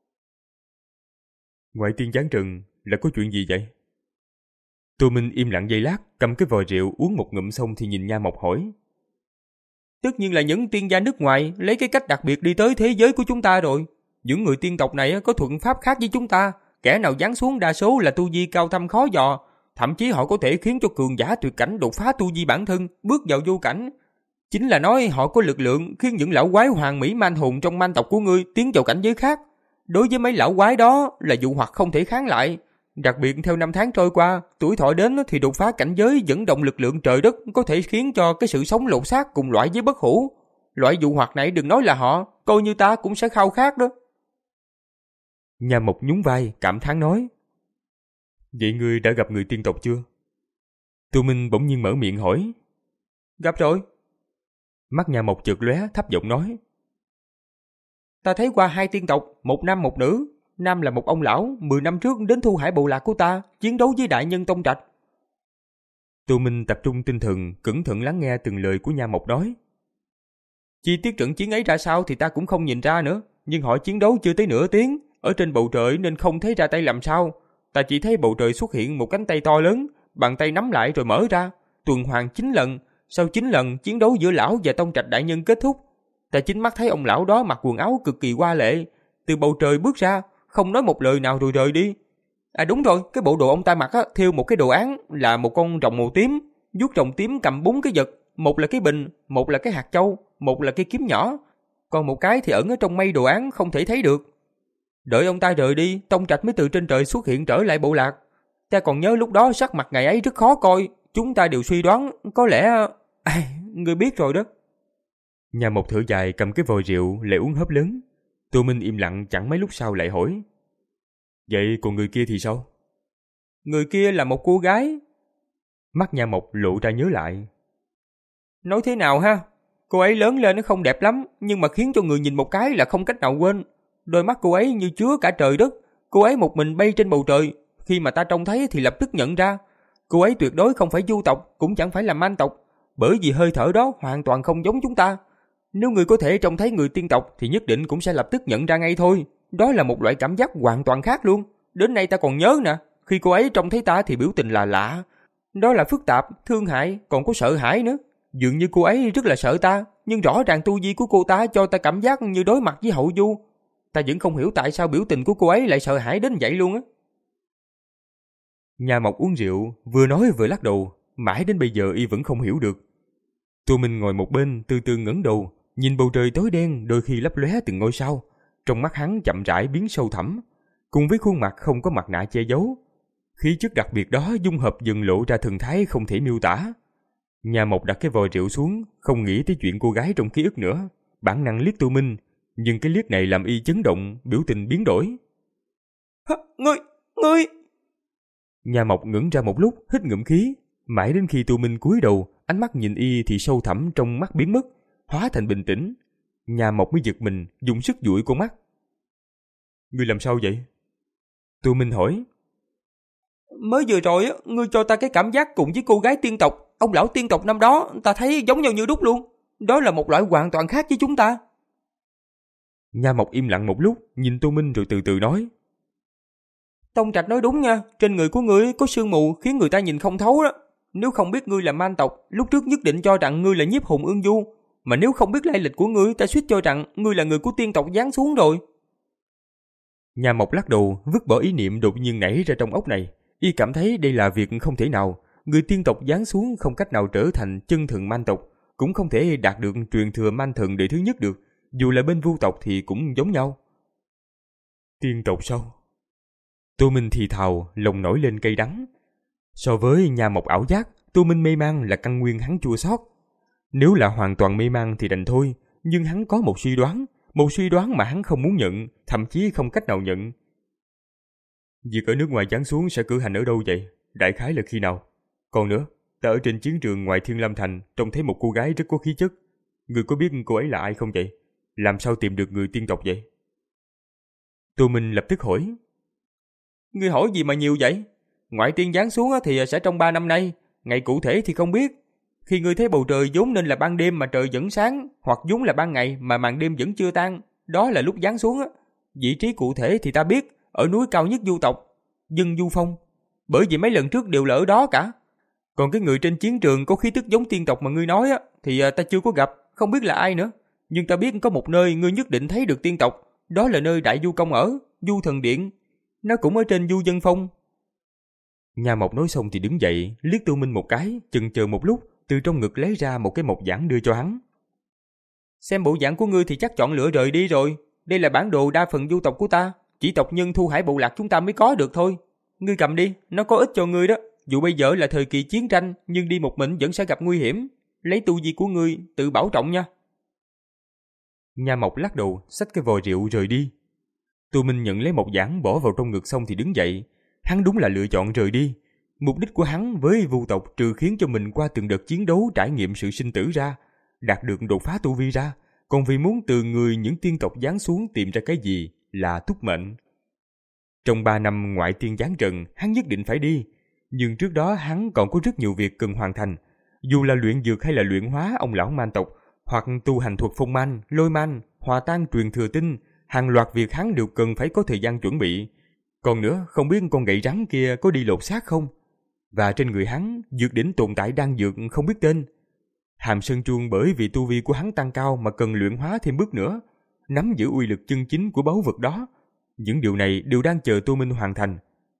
Ngoại tiên giáng trần là có chuyện gì vậy? Tô Minh im lặng giây lát, cầm cái vò rượu uống một ngụm xong thì nhìn Nha Mộc hỏi. Tất nhiên là những tiên gia nước ngoài lấy cái cách đặc biệt đi tới thế giới của chúng ta rồi. Những người tiên tộc này có thuận pháp khác với chúng ta, kẻ nào giáng xuống đa số là tu vi cao thâm khó dò, thậm chí họ có thể khiến cho cường giả tuyệt cảnh đột phá tu vi bản thân, bước vào vô cảnh. Chính là nói họ có lực lượng khiến những lão quái hoàng mỹ man hồn trong man tộc của ngươi tiến vào cảnh giới khác. Đối với mấy lão quái đó là dụ hoặc không thể kháng lại. Đặc biệt theo năm tháng trôi qua, tuổi thọ đến thì đột phá cảnh giới dẫn động lực lượng trời đất có thể khiến cho cái sự sống lột xác cùng loại với bất hủ. Loại dụ hoặc này đừng nói là họ, coi như ta cũng sẽ khao khát đó. Nha Mộc nhún vai, cảm thán nói. Vậy ngươi đã gặp người tiên tộc chưa? Tô Minh bỗng nhiên mở miệng hỏi. Gặp rồi. Mắt Nha Mộc chợt lóe, thấp giọng nói. Ta thấy qua hai tiên tộc, một nam một nữ. Nam là một ông lão, mười năm trước đến Thu Hải bộ lạc của ta, chiến đấu với đại nhân Tông Trạch. Tô Minh tập trung tinh thần, cẩn thận lắng nghe từng lời của Nha Mộc nói. Chi tiết trận chiến ấy ra sao thì ta cũng không nhìn ra nữa, nhưng họ chiến đấu chưa tới nửa tiếng, ở trên bầu trời nên không thấy ra tay làm sao. Ta chỉ thấy bầu trời xuất hiện một cánh tay to lớn, bàn tay nắm lại rồi mở ra, tuần hoàn chín lần. Sau chín lần, chiến đấu giữa lão và Tông Trạch đại nhân kết thúc. Ta chính mắt thấy ông lão đó mặc quần áo cực kỳ hoa lệ, từ bầu trời bước ra, không nói một lời nào rồi rời đi. À đúng rồi, cái bộ đồ ông ta mặc á, thêu một cái đồ án là một con rồng màu tím, vuốt rồng tím cầm bốn cái vật, một là cái bình, một là cái hạt châu, một là cái kiếm nhỏ, còn một cái thì ẩn ở trong mây đồ án không thể thấy được. Đợi ông ta rời đi, Tông Trạch mới từ trên trời xuất hiện trở lại bộ lạc. Ta còn nhớ lúc đó sắc mặt ngày ấy rất khó coi, chúng ta đều suy đoán có lẽ... À, người biết rồi đó. Nha Mộc thở dài cầm cái vòi rượu lại uống hớp lớn. Tô Minh im lặng chẳng mấy lúc sau lại hỏi. Vậy còn người kia thì sao? Người kia là một cô gái. Mắt Nha Mộc lộ ra nhớ lại. Nói thế nào ha? Cô ấy lớn lên nó không đẹp lắm, nhưng mà khiến cho người nhìn một cái là không cách nào quên. Đôi mắt cô ấy như chứa cả trời đất. Cô ấy một mình bay trên bầu trời. Khi mà ta trông thấy thì lập tức nhận ra. Cô ấy tuyệt đối không phải du tộc, cũng chẳng phải là man tộc. Bởi vì hơi thở đó hoàn toàn không giống chúng ta. Nếu người có thể trông thấy người tiên tộc thì nhất định cũng sẽ lập tức nhận ra ngay thôi. Đó là một loại cảm giác hoàn toàn khác luôn. Đến nay ta còn nhớ nè, khi cô ấy trông thấy ta thì biểu tình là lạ. Đó là phức tạp, thương hại, còn có sợ hãi nữa. Dường như cô ấy rất là sợ ta, nhưng rõ ràng tu vi của cô ta cho ta cảm giác như đối mặt với hậu du. Ta vẫn không hiểu tại sao biểu tình của cô ấy lại sợ hãi đến vậy luôn á. Nha Mộc uống rượu, vừa nói vừa lắc đầu, mãi đến bây giờ y vẫn không hiểu được. Tô Minh ngồi một bên từ từ ngẩng đầu, nhìn bầu trời tối đen đôi khi lấp lóe từng ngôi sao, trong mắt hắn chậm rãi biến sâu thẳm, cùng với khuôn mặt không có mặt nạ che giấu. Khí chất đặc biệt đó dung hợp dần lộ ra thần thái không thể miêu tả. Nhà Mộc đặt cái vò rượu xuống, không nghĩ tới chuyện cô gái trong ký ức nữa, bản năng liếc Tô Minh, nhưng cái liếc này làm y chấn động, biểu tình biến đổi. Hả, ngươi, ngươi... Nhà Mộc ngẩng ra một lúc, hít ngụm khí, mãi đến khi Tô Minh cúi đầu, ánh mắt nhìn y thì sâu thẳm trong mắt biến mất, hóa thành bình tĩnh. Nhà Mộc mới giật mình, dùng sức dụi con mắt. Ngươi làm sao vậy? Tô Minh hỏi. Mới vừa rồi, ngươi cho ta cái cảm giác cùng với cô gái tiên tộc, ông lão tiên tộc năm đó, ta thấy giống nhau như đúc luôn. Đó là một loại hoàn toàn khác với chúng ta. Nhà Mộc im lặng một lúc, nhìn Tô Minh rồi từ từ nói. Tông Trạch nói đúng nha, trên người của ngươi có sương mù khiến người ta nhìn không thấu đó. Nếu không biết ngươi là man tộc, lúc trước nhất định cho rằng ngươi là Nhiếp Hồn Ưng Du. Mà nếu không biết lai lịch của ngươi, ta suýt cho rằng ngươi là người của tiên tộc giáng xuống rồi. Nhà Mộc lắc đầu, vứt bỏ ý niệm đột nhiên nảy ra trong óc này. Y cảm thấy đây là việc không thể nào. Người tiên tộc giáng xuống không cách nào trở thành chân thần man tộc, cũng không thể đạt được truyền thừa man thần đời thứ nhất được. Dù là bên vu tộc thì cũng giống nhau. Tiên tộc sao? Tô Minh thì thào, lòng nổi lên cay đắng. So với Nhà Mộc ảo giác, Tô Minh mê man là căn nguyên hắn chua xót. Nếu là hoàn toàn mê man thì đành thôi, nhưng hắn có một suy đoán, một suy đoán mà hắn không muốn nhận, thậm chí không cách nào nhận. Việc ở nước ngoài giáng xuống sẽ cử hành ở đâu vậy? Đại khái là khi nào? Còn nữa, ta ở trên chiến trường ngoài Thiên Lam Thành trông thấy một cô gái rất có khí chất. Người có biết cô ấy là ai không vậy? Làm sao tìm được người tiên tộc vậy? Tô Minh lập tức hỏi. Ngươi hỏi gì mà nhiều vậy? Ngoại tiên giáng xuống thì sẽ trong ba năm nay, ngày cụ thể thì không biết. Khi ngươi thấy bầu trời vốn nên là ban đêm mà trời vẫn sáng, hoặc vốn là ban ngày mà màn đêm vẫn chưa tan, đó là lúc giáng xuống. Vị trí cụ thể thì ta biết, ở núi cao nhất du tộc, Dân Du Phong. Bởi vì mấy lần trước đều là ở đó cả. Còn cái người trên chiến trường có khí tức giống tiên tộc mà ngươi nói á, thì ta chưa có gặp, không biết là ai nữa. Nhưng ta biết có một nơi ngươi nhất định thấy được tiên tộc, đó là nơi Đại Du Công ở, Du Thần Điện. Nó cũng ở trên Du Dân Phong. Nhà Mộc nói xong thì đứng dậy, liếc Tô Minh một cái, chần chờ một lúc, từ trong ngực lấy ra một cái mộc giản đưa cho hắn. Xem bộ dạng của ngươi thì chắc chọn lựa rời đi rồi. Đây là bản đồ đa phần du tộc của ta, chỉ tộc nhân Thu Hải bộ lạc chúng ta mới có được thôi. Ngươi cầm đi, nó có ích cho ngươi đó. Dù bây giờ là thời kỳ chiến tranh, nhưng đi một mình vẫn sẽ gặp nguy hiểm. Lấy tu vi của ngươi, tự bảo trọng nha. Nhà Mộc lắc đầu, xách cái vò rượu rời đi. Tô Minh nhận lấy mộc giản bỏ vào trong ngực xong thì đứng dậy. Hắn đúng là lựa chọn rời đi. Mục đích của hắn với vu tộc trừ khiến cho mình qua từng đợt chiến đấu trải nghiệm sự sinh tử ra, đạt được đột phá tu vi ra, còn vì muốn từ người những tiên tộc giáng xuống tìm ra cái gì là túc mệnh. Trong ba năm ngoại tiên giáng trần, hắn nhất định phải đi. Nhưng trước đó hắn còn có rất nhiều việc cần hoàn thành. Dù là luyện dược hay là luyện hóa ông lão man tộc, hoặc tu hành thuật phong man, lôi man, hòa tan truyền thừa tinh, hàng loạt việc hắn đều cần phải có thời gian chuẩn bị. Còn nữa, không biết con gậy rắn kia có đi lột xác không? Và trên người hắn, dược đỉnh tồn tại đan dược không biết tên. Hàm Sơn Chuông bởi vì tu vi của hắn tăng cao mà cần luyện hóa thêm bước nữa, nắm giữ uy lực chân chính của báu vật đó. Những điều này đều đang chờ Tô Minh hoàn thành.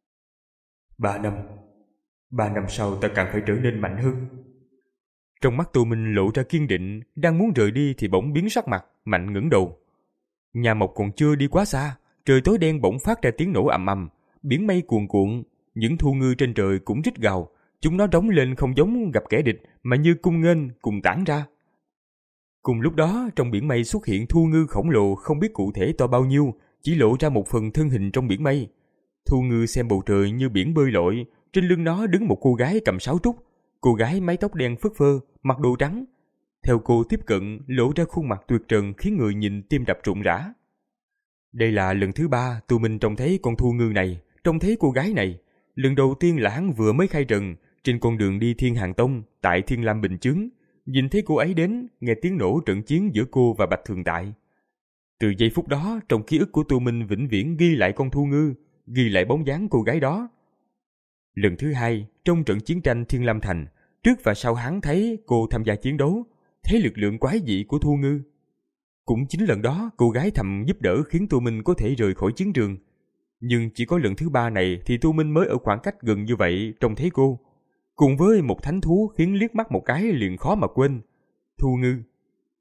Ba năm. Ba năm sau ta càng phải trở nên mạnh hơn. Trong mắt Tô Minh lộ ra kiên định, đang muốn rời đi thì bỗng biến sắc mặt, mạnh ngẩng đầu. Nhà Mộc còn chưa đi quá xa, trời tối đen bỗng phát ra tiếng nổ ầm ầm, biển mây cuồn cuộn, những thu ngư trên trời cũng rít gào, chúng nó rống lên không giống gặp kẻ địch mà như cung nghênh cùng tản ra. Cùng lúc đó, trong biển mây xuất hiện thu ngư khổng lồ không biết cụ thể to bao nhiêu, chỉ lộ ra một phần thân hình trong biển mây. Thu ngư xem bầu trời như biển bơi lội, trên lưng nó đứng một cô gái cầm sáo trúc, cô gái mái tóc đen phất phơ, mặc đồ trắng. Theo cô tiếp cận, lộ ra khuôn mặt tuyệt trần khiến người nhìn tim đập rộn rã. Đây là lần thứ ba Tô Minh trông thấy con thu ngư này, trông thấy cô gái này. Lần đầu tiên là hắn vừa mới khai trần, trên con đường đi Thiên Hàng Tông, tại Thiên Lam Bình Chướng, nhìn thấy cô ấy đến, nghe tiếng nổ trận chiến giữa cô và Bạch Thường Tại. Từ giây phút đó, trong ký ức của Tô Minh vĩnh viễn ghi lại con thu ngư, ghi lại bóng dáng cô gái đó. Lần thứ hai, trong trận chiến tranh Thiên Lam Thành, trước và sau hắn thấy cô tham gia chiến đấu, thấy lực lượng quái dị của thu ngư. Cũng chính lần đó, cô gái thầm giúp đỡ khiến Tô Minh có thể rời khỏi chiến trường. Nhưng chỉ có lần thứ ba này thì Tô Minh mới ở khoảng cách gần như vậy trông thấy cô. Cùng với một thánh thú khiến liếc mắt một cái liền khó mà quên. Thu ngư.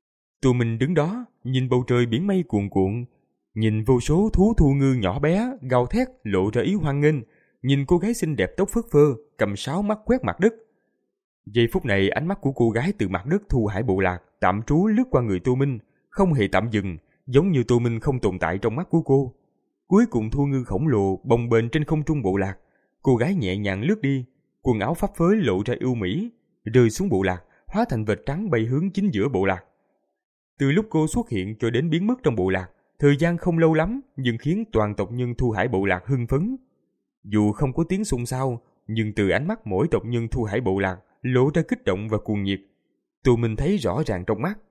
Tô Minh đứng đó, nhìn bầu trời biển mây cuồn cuộn, nhìn vô số thú thu ngư nhỏ bé, gào thét lộ ra ý hoan nghênh, nhìn cô gái xinh đẹp tóc phất phơ, cầm sáo mắt quét mặt đất. Giây phút này ánh mắt của cô gái từ mặt đất Thu Hải Bộ Lạc tạm trú lướt qua người Tô Minh, không hề tạm dừng, giống như Tô Minh không tồn tại trong mắt của cô. Cuối cùng thu ngư khổng lồ bồng bềnh trên không trung bộ lạc, cô gái nhẹ nhàng lướt đi, quần áo phấp phới lộ ra ưu mỹ, rơi xuống bộ lạc, hóa thành vệt trắng bay hướng chính giữa bộ lạc. Từ lúc cô xuất hiện cho đến biến mất trong bộ lạc, thời gian không lâu lắm nhưng khiến toàn tộc nhân Thu Hải Bộ Lạc hưng phấn. Dù không có tiếng xôn xao, nhưng từ ánh mắt mỗi tộc nhân Thu Hải Bộ Lạc lộ ra kích động và cuồng nhiệt. Tô Minh thấy rõ ràng trong mắt.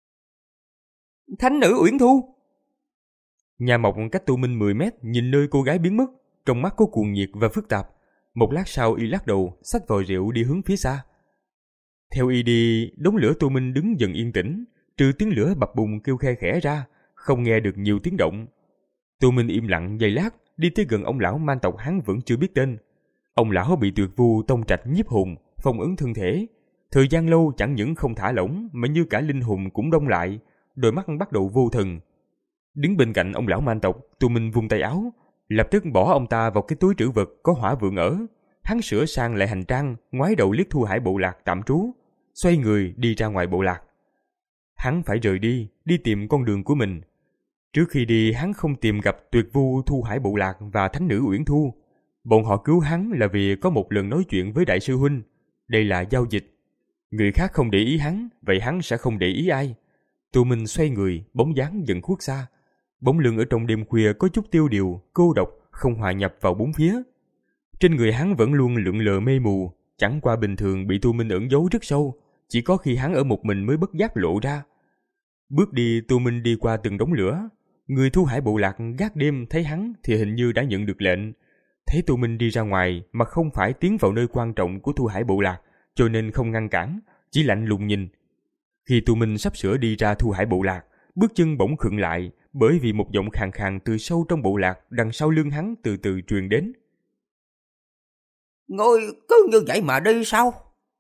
Thánh nữ Uyển Thu! Nhà Mộc cách Tô Minh mười mét nhìn nơi cô gái biến mất, trong mắt có cuồng nhiệt và phức tạp. Một lát sau y lắc đầu, xách vòi rượu đi hướng phía xa. Theo y đi, đống lửa Tô Minh đứng dần yên tĩnh, trừ tiếng lửa bập bùng kêu khe khẽ ra, không nghe được nhiều tiếng động. Tô Minh im lặng giây lát, đi tới gần ông lão man tộc hắn vẫn chưa biết tên. Ông lão bị tuyệt vu tông trạch nhiếp hồn, phong ấn thân thể. Thời gian lâu chẳng những không thả lỏng mà như cả linh hồn cũng đông lại, đôi mắt bắt đầu vô thần. Đứng bên cạnh ông lão man tộc, Tô Minh vung tay áo, lập tức bỏ ông ta vào cái túi trữ vật có hỏa vượng ở. Hắn sửa sang lại hành trang, ngoái đầu liếc Thu Hải Bộ Lạc tạm trú, xoay người đi ra ngoài bộ lạc. Hắn phải rời đi, đi tìm con đường của mình. Trước khi đi, hắn không tìm gặp tuyệt vu Thu Hải Bộ Lạc và thánh nữ Uyển Thu. Bọn họ cứu hắn là vì có một lần nói chuyện với đại sư huynh. Đây là giao dịch. Người khác không để ý hắn, vậy hắn sẽ không để ý ai. Tô Minh xoay người, bóng dáng dần khuất xa. Bóng lưng ở trong đêm khuya có chút tiêu điều, cô độc, không hòa nhập vào bốn phía. Trên người hắn vẫn luôn lượn lờ mê mù, chẳng qua bình thường bị Tô Minh ẩn giấu rất sâu, chỉ có khi hắn ở một mình mới bất giác lộ ra. Bước đi, Tô Minh đi qua từng đống lửa. Người Thu Hải Bộ Lạc gác đêm thấy hắn thì hình như đã nhận được lệnh. Thấy Tô Minh đi ra ngoài mà không phải tiến vào nơi quan trọng của Thu Hải Bộ Lạc, cho nên không ngăn cản, chỉ lạnh lùng nhìn. Khi Tô Minh sắp sửa đi ra Thu Hải Bộ Lạc, bước chân bỗng khựng lại, bởi vì một giọng khàn khàn từ sâu trong bộ lạc đằng sau lưng hắn từ từ truyền đến. Ngươi cứ như vậy mà đi sao?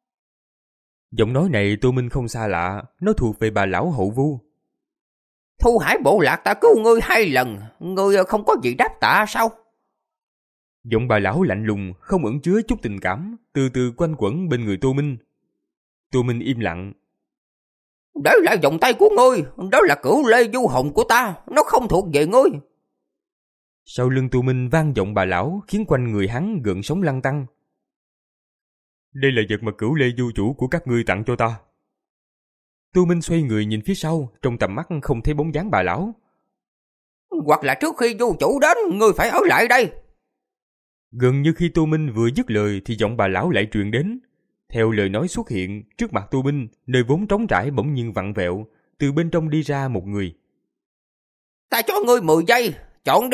Giọng nói này Tô Minh không xa lạ, nó thuộc về bà lão Hậu Vu. Thu Hải Bộ Lạc ta cứu ngươi hai lần, ngươi không có gì đáp tạ sao? Giọng bà lão lạnh lùng, không ẩn chứa chút tình cảm, từ từ quanh quẩn bên người Tô Minh. Tô Minh im lặng. Đấy là vòng tay của ngươi, đó là cửu lê du hồn của ta, nó không thuộc về ngươi. Sau lưng Tô Minh vang giọng bà lão, khiến quanh người hắn gợn sóng lăn tăn. Đây là vật mà cửu lê du chủ của các ngươi tặng cho ta. Tô Minh xoay người nhìn phía sau, trong tầm mắt không thấy bóng dáng bà lão. Hoặc là trước khi du chủ đến, ngươi phải ở lại đây. Gần như khi Tô Minh vừa dứt lời thì giọng bà lão lại truyền đến. Theo lời nói xuất hiện, trước mặt Tô Minh, nơi vốn trống trải bỗng nhiên vặn vẹo, từ bên trong đi ra một người. Ta cho ngươi mười giây, chọn đi.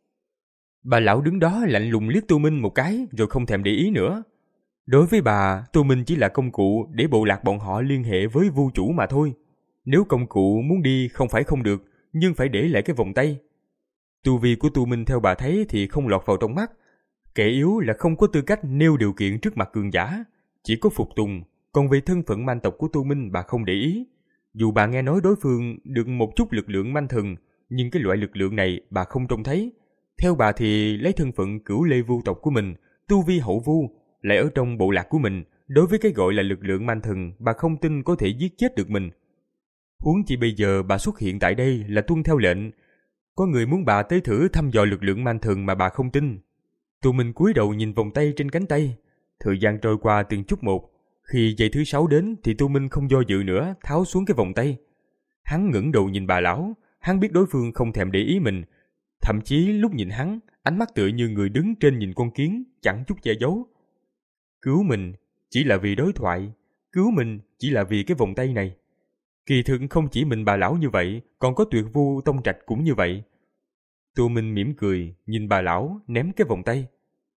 Bà lão đứng đó lạnh lùng liếc Tô Minh một cái rồi không thèm để ý nữa. Đối với bà, Tô Minh chỉ là công cụ để bộ lạc bọn họ liên hệ với vu chủ mà thôi. Nếu công cụ muốn đi không phải không được, nhưng phải để lại cái vòng tay. Tu vi của Tô Minh theo bà thấy thì không lọt vào trong mắt. Kẻ yếu là không có tư cách nêu điều kiện trước mặt cường giả, chỉ có phục tùng. Còn về thân phận man tộc của Tô Minh bà không để ý. Dù bà nghe nói đối phương được một chút lực lượng man thần, nhưng cái loại lực lượng này bà không trông thấy. Theo bà thì lấy thân phận cửu lê vu tộc của mình, tu vi hậu vu, lại ở trong bộ lạc của mình, đối với cái gọi là lực lượng man thần, bà không tin có thể giết chết được mình. Huống chi bây giờ bà xuất hiện tại đây là tuân theo lệnh. Có người muốn bà tới thử thăm dò lực lượng man thần mà bà không tin. Tô Minh cúi đầu nhìn vòng tay trên cánh tay. Thời gian trôi qua từng chút một. Khi giây thứ sáu đến thì Tô Minh không do dự nữa, tháo xuống cái vòng tay. Hắn ngẩng đầu nhìn bà lão. Hắn biết đối phương không thèm để ý mình. Thậm chí lúc nhìn hắn, ánh mắt tựa như người đứng trên nhìn con kiến, chẳng chút che giấu. Cứu mình chỉ là vì đối thoại, cứu mình chỉ là vì cái vòng tay này. Kỳ thực không chỉ mình bà lão như vậy, còn có tuyệt vu tông trạch cũng như vậy. Tô Minh mỉm cười, nhìn bà lão, ném cái vòng tay.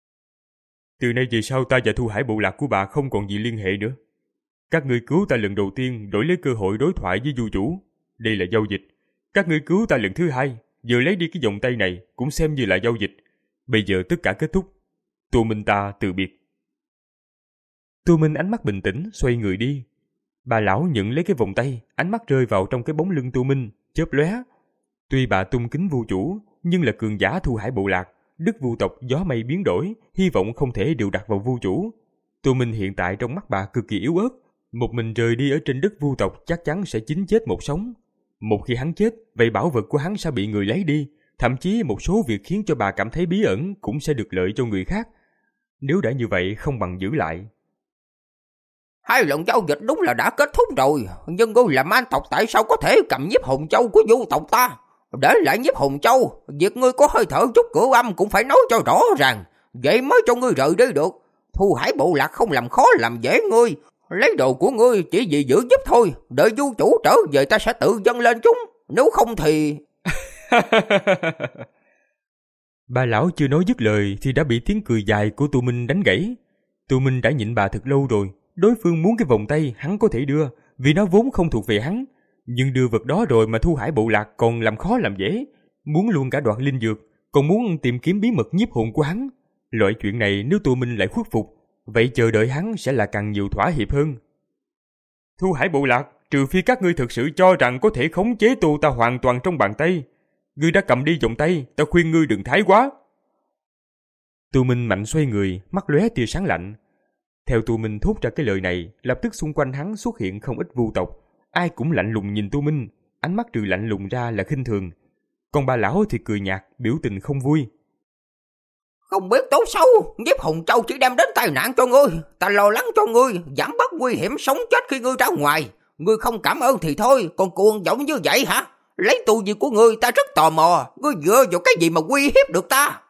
Từ nay về sau ta và Thu Hải Bộ Lạc của bà không còn gì liên hệ nữa. Các ngươi cứu ta lần đầu tiên đổi lấy cơ hội đối thoại với du chủ. Đây là giao dịch. Các ngươi cứu ta lần thứ hai, giờ lấy đi cái vòng tay này cũng xem như là giao dịch. Bây giờ tất cả kết thúc. Tô Minh ta từ biệt. Tô Minh ánh mắt bình tĩnh, xoay người đi. Bà lão nhận lấy cái vòng tay, ánh mắt rơi vào trong cái bóng lưng Tô Minh, chớp lóe. Tuy bà tung kính vu chủ, nhưng là cường giả Thu Hải bộ lạc, đất vu tộc gió mây biến đổi, hy vọng không thể đều đặt vào vu chủ. Tô Minh hiện tại trong mắt bà cực kỳ yếu ớt, một mình rời đi ở trên đất vu tộc chắc chắn sẽ chín chết một sống. Một khi hắn chết, vậy bảo vật của hắn sẽ bị người lấy đi, thậm chí một số việc khiến cho bà cảm thấy bí ẩn cũng sẽ được lợi cho người khác. Nếu đã như vậy không bằng giữ lại. Hai lần giao dịch đúng là đã kết thúc rồi, nhưng ngươi là man tộc tại sao có thể cầm nhiếp hồn châu của vu tộc ta? Để lại nhiếp hồn châu, việc ngươi có hơi thở chút cửa âm cũng phải nói cho rõ ràng, vậy mới cho ngươi rời đi được. Thu Hải bộ lạc không làm khó làm dễ ngươi, lấy đồ của ngươi chỉ vì giữ giúp thôi, đợi vu chủ trở về ta sẽ tự dâng lên chúng, nếu không thì... Bà lão chưa nói dứt lời thì đã bị tiếng cười dài của Tô Minh đánh gãy. Tô Minh đã nhịn bà thật lâu rồi, đối phương muốn cái vòng tay hắn có thể đưa, vì nó vốn không thuộc về hắn. Nhưng đưa vật đó rồi mà Thu Hải bộ lạc còn làm khó làm dễ, muốn luôn cả đoạn linh dược, còn muốn tìm kiếm bí mật nhiếp hồn của hắn. Loại chuyện này nếu Tô Minh lại khuất phục, vậy chờ đợi hắn sẽ là càng nhiều thỏa hiệp hơn. Thu Hải bộ lạc, trừ phi các ngươi thực sự cho rằng có thể khống chế Tô ta hoàn toàn trong bàn tay. Ngươi đã cầm đi vòng tay, ta khuyên ngươi đừng thái quá. Tô Minh mạnh xoay người, mắt lóe tia sáng lạnh. Theo Tô Minh thốt ra cái lời này, lập tức xung quanh hắn xuất hiện không ít vu tộc, ai cũng lạnh lùng nhìn Tô Minh, ánh mắt trừ lạnh lùng ra là khinh thường. Còn bà lão thì cười nhạt, biểu tình không vui. Không biết tốt xấu, nhiếp hồn châu chỉ đem đến tai nạn cho ngươi, ta lo lắng cho ngươi, giảm bớt nguy hiểm sống chết khi ngươi ra ngoài. Ngươi không cảm ơn thì thôi, còn cuồng vọng như vậy hả? Lấy tu vi của ngươi ta rất tò mò, ngươi dựa vào cái gì mà uy hiếp được ta?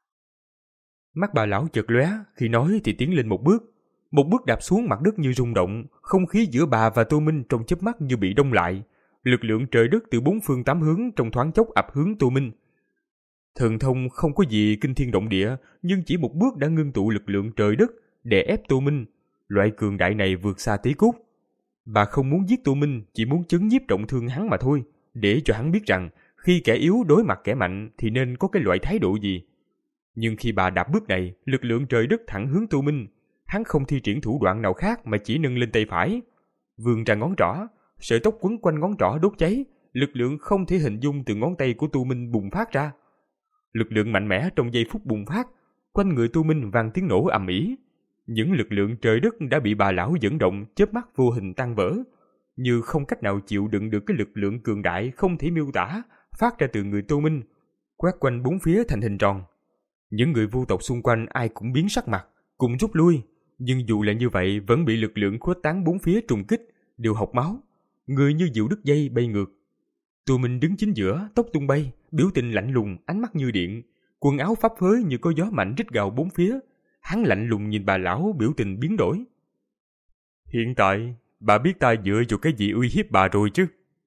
Mắt bà lão chợt lóe, khi nói thì tiến lên một bước. Một bước đạp xuống mặt đất như rung động, không khí giữa bà và Tô Minh trong chớp mắt như bị đông lại. Lực lượng trời đất từ bốn phương tám hướng trong thoáng chốc ập hướng Tô Minh. Thần thông không có gì kinh thiên động địa, nhưng chỉ một bước đã ngưng tụ lực lượng trời đất để ép Tô Minh. Loại cường đại này vượt xa Tí Cốt. Bà không muốn giết Tô Minh, chỉ muốn chấn nhiếp trọng thương hắn mà thôi, để cho hắn biết rằng khi kẻ yếu đối mặt kẻ mạnh thì nên có cái loại thái độ gì. Nhưng khi bà đạp bước này, lực lượng trời đất thẳng hướng Tô Minh. Hắn không thi triển thủ đoạn nào khác mà chỉ nâng lên tay phải, vươn ra ngón trỏ, sợi tóc quấn quanh ngón trỏ đốt cháy, lực lượng không thể hình dung từ ngón tay của Tô Minh bùng phát ra. Lực lượng mạnh mẽ trong giây phút bùng phát, quanh người Tô Minh vang tiếng nổ ầm ĩ. Những lực lượng trời đất đã bị bà lão dẫn động chớp mắt vô hình tan vỡ, như không cách nào chịu đựng được cái lực lượng cường đại không thể miêu tả phát ra từ người Tô Minh, quét quanh bốn phía thành hình tròn. Những người vu tộc xung quanh ai cũng biến sắc mặt, cùng rút lui. Nhưng dù là như vậy vẫn bị lực lượng khuếch tán bốn phía trùng kích, đều học máu, người như diều đứt dây bay ngược. Tô Minh đứng chính giữa, tóc tung bay, biểu tình lạnh lùng, ánh mắt như điện, quần áo phấp phới như có gió mạnh rít gào bốn phía. Hắn lạnh lùng nhìn bà lão, biểu tình biến đổi. Hiện tại, bà biết ta dựa vào cái gì uy hiếp bà rồi chứ?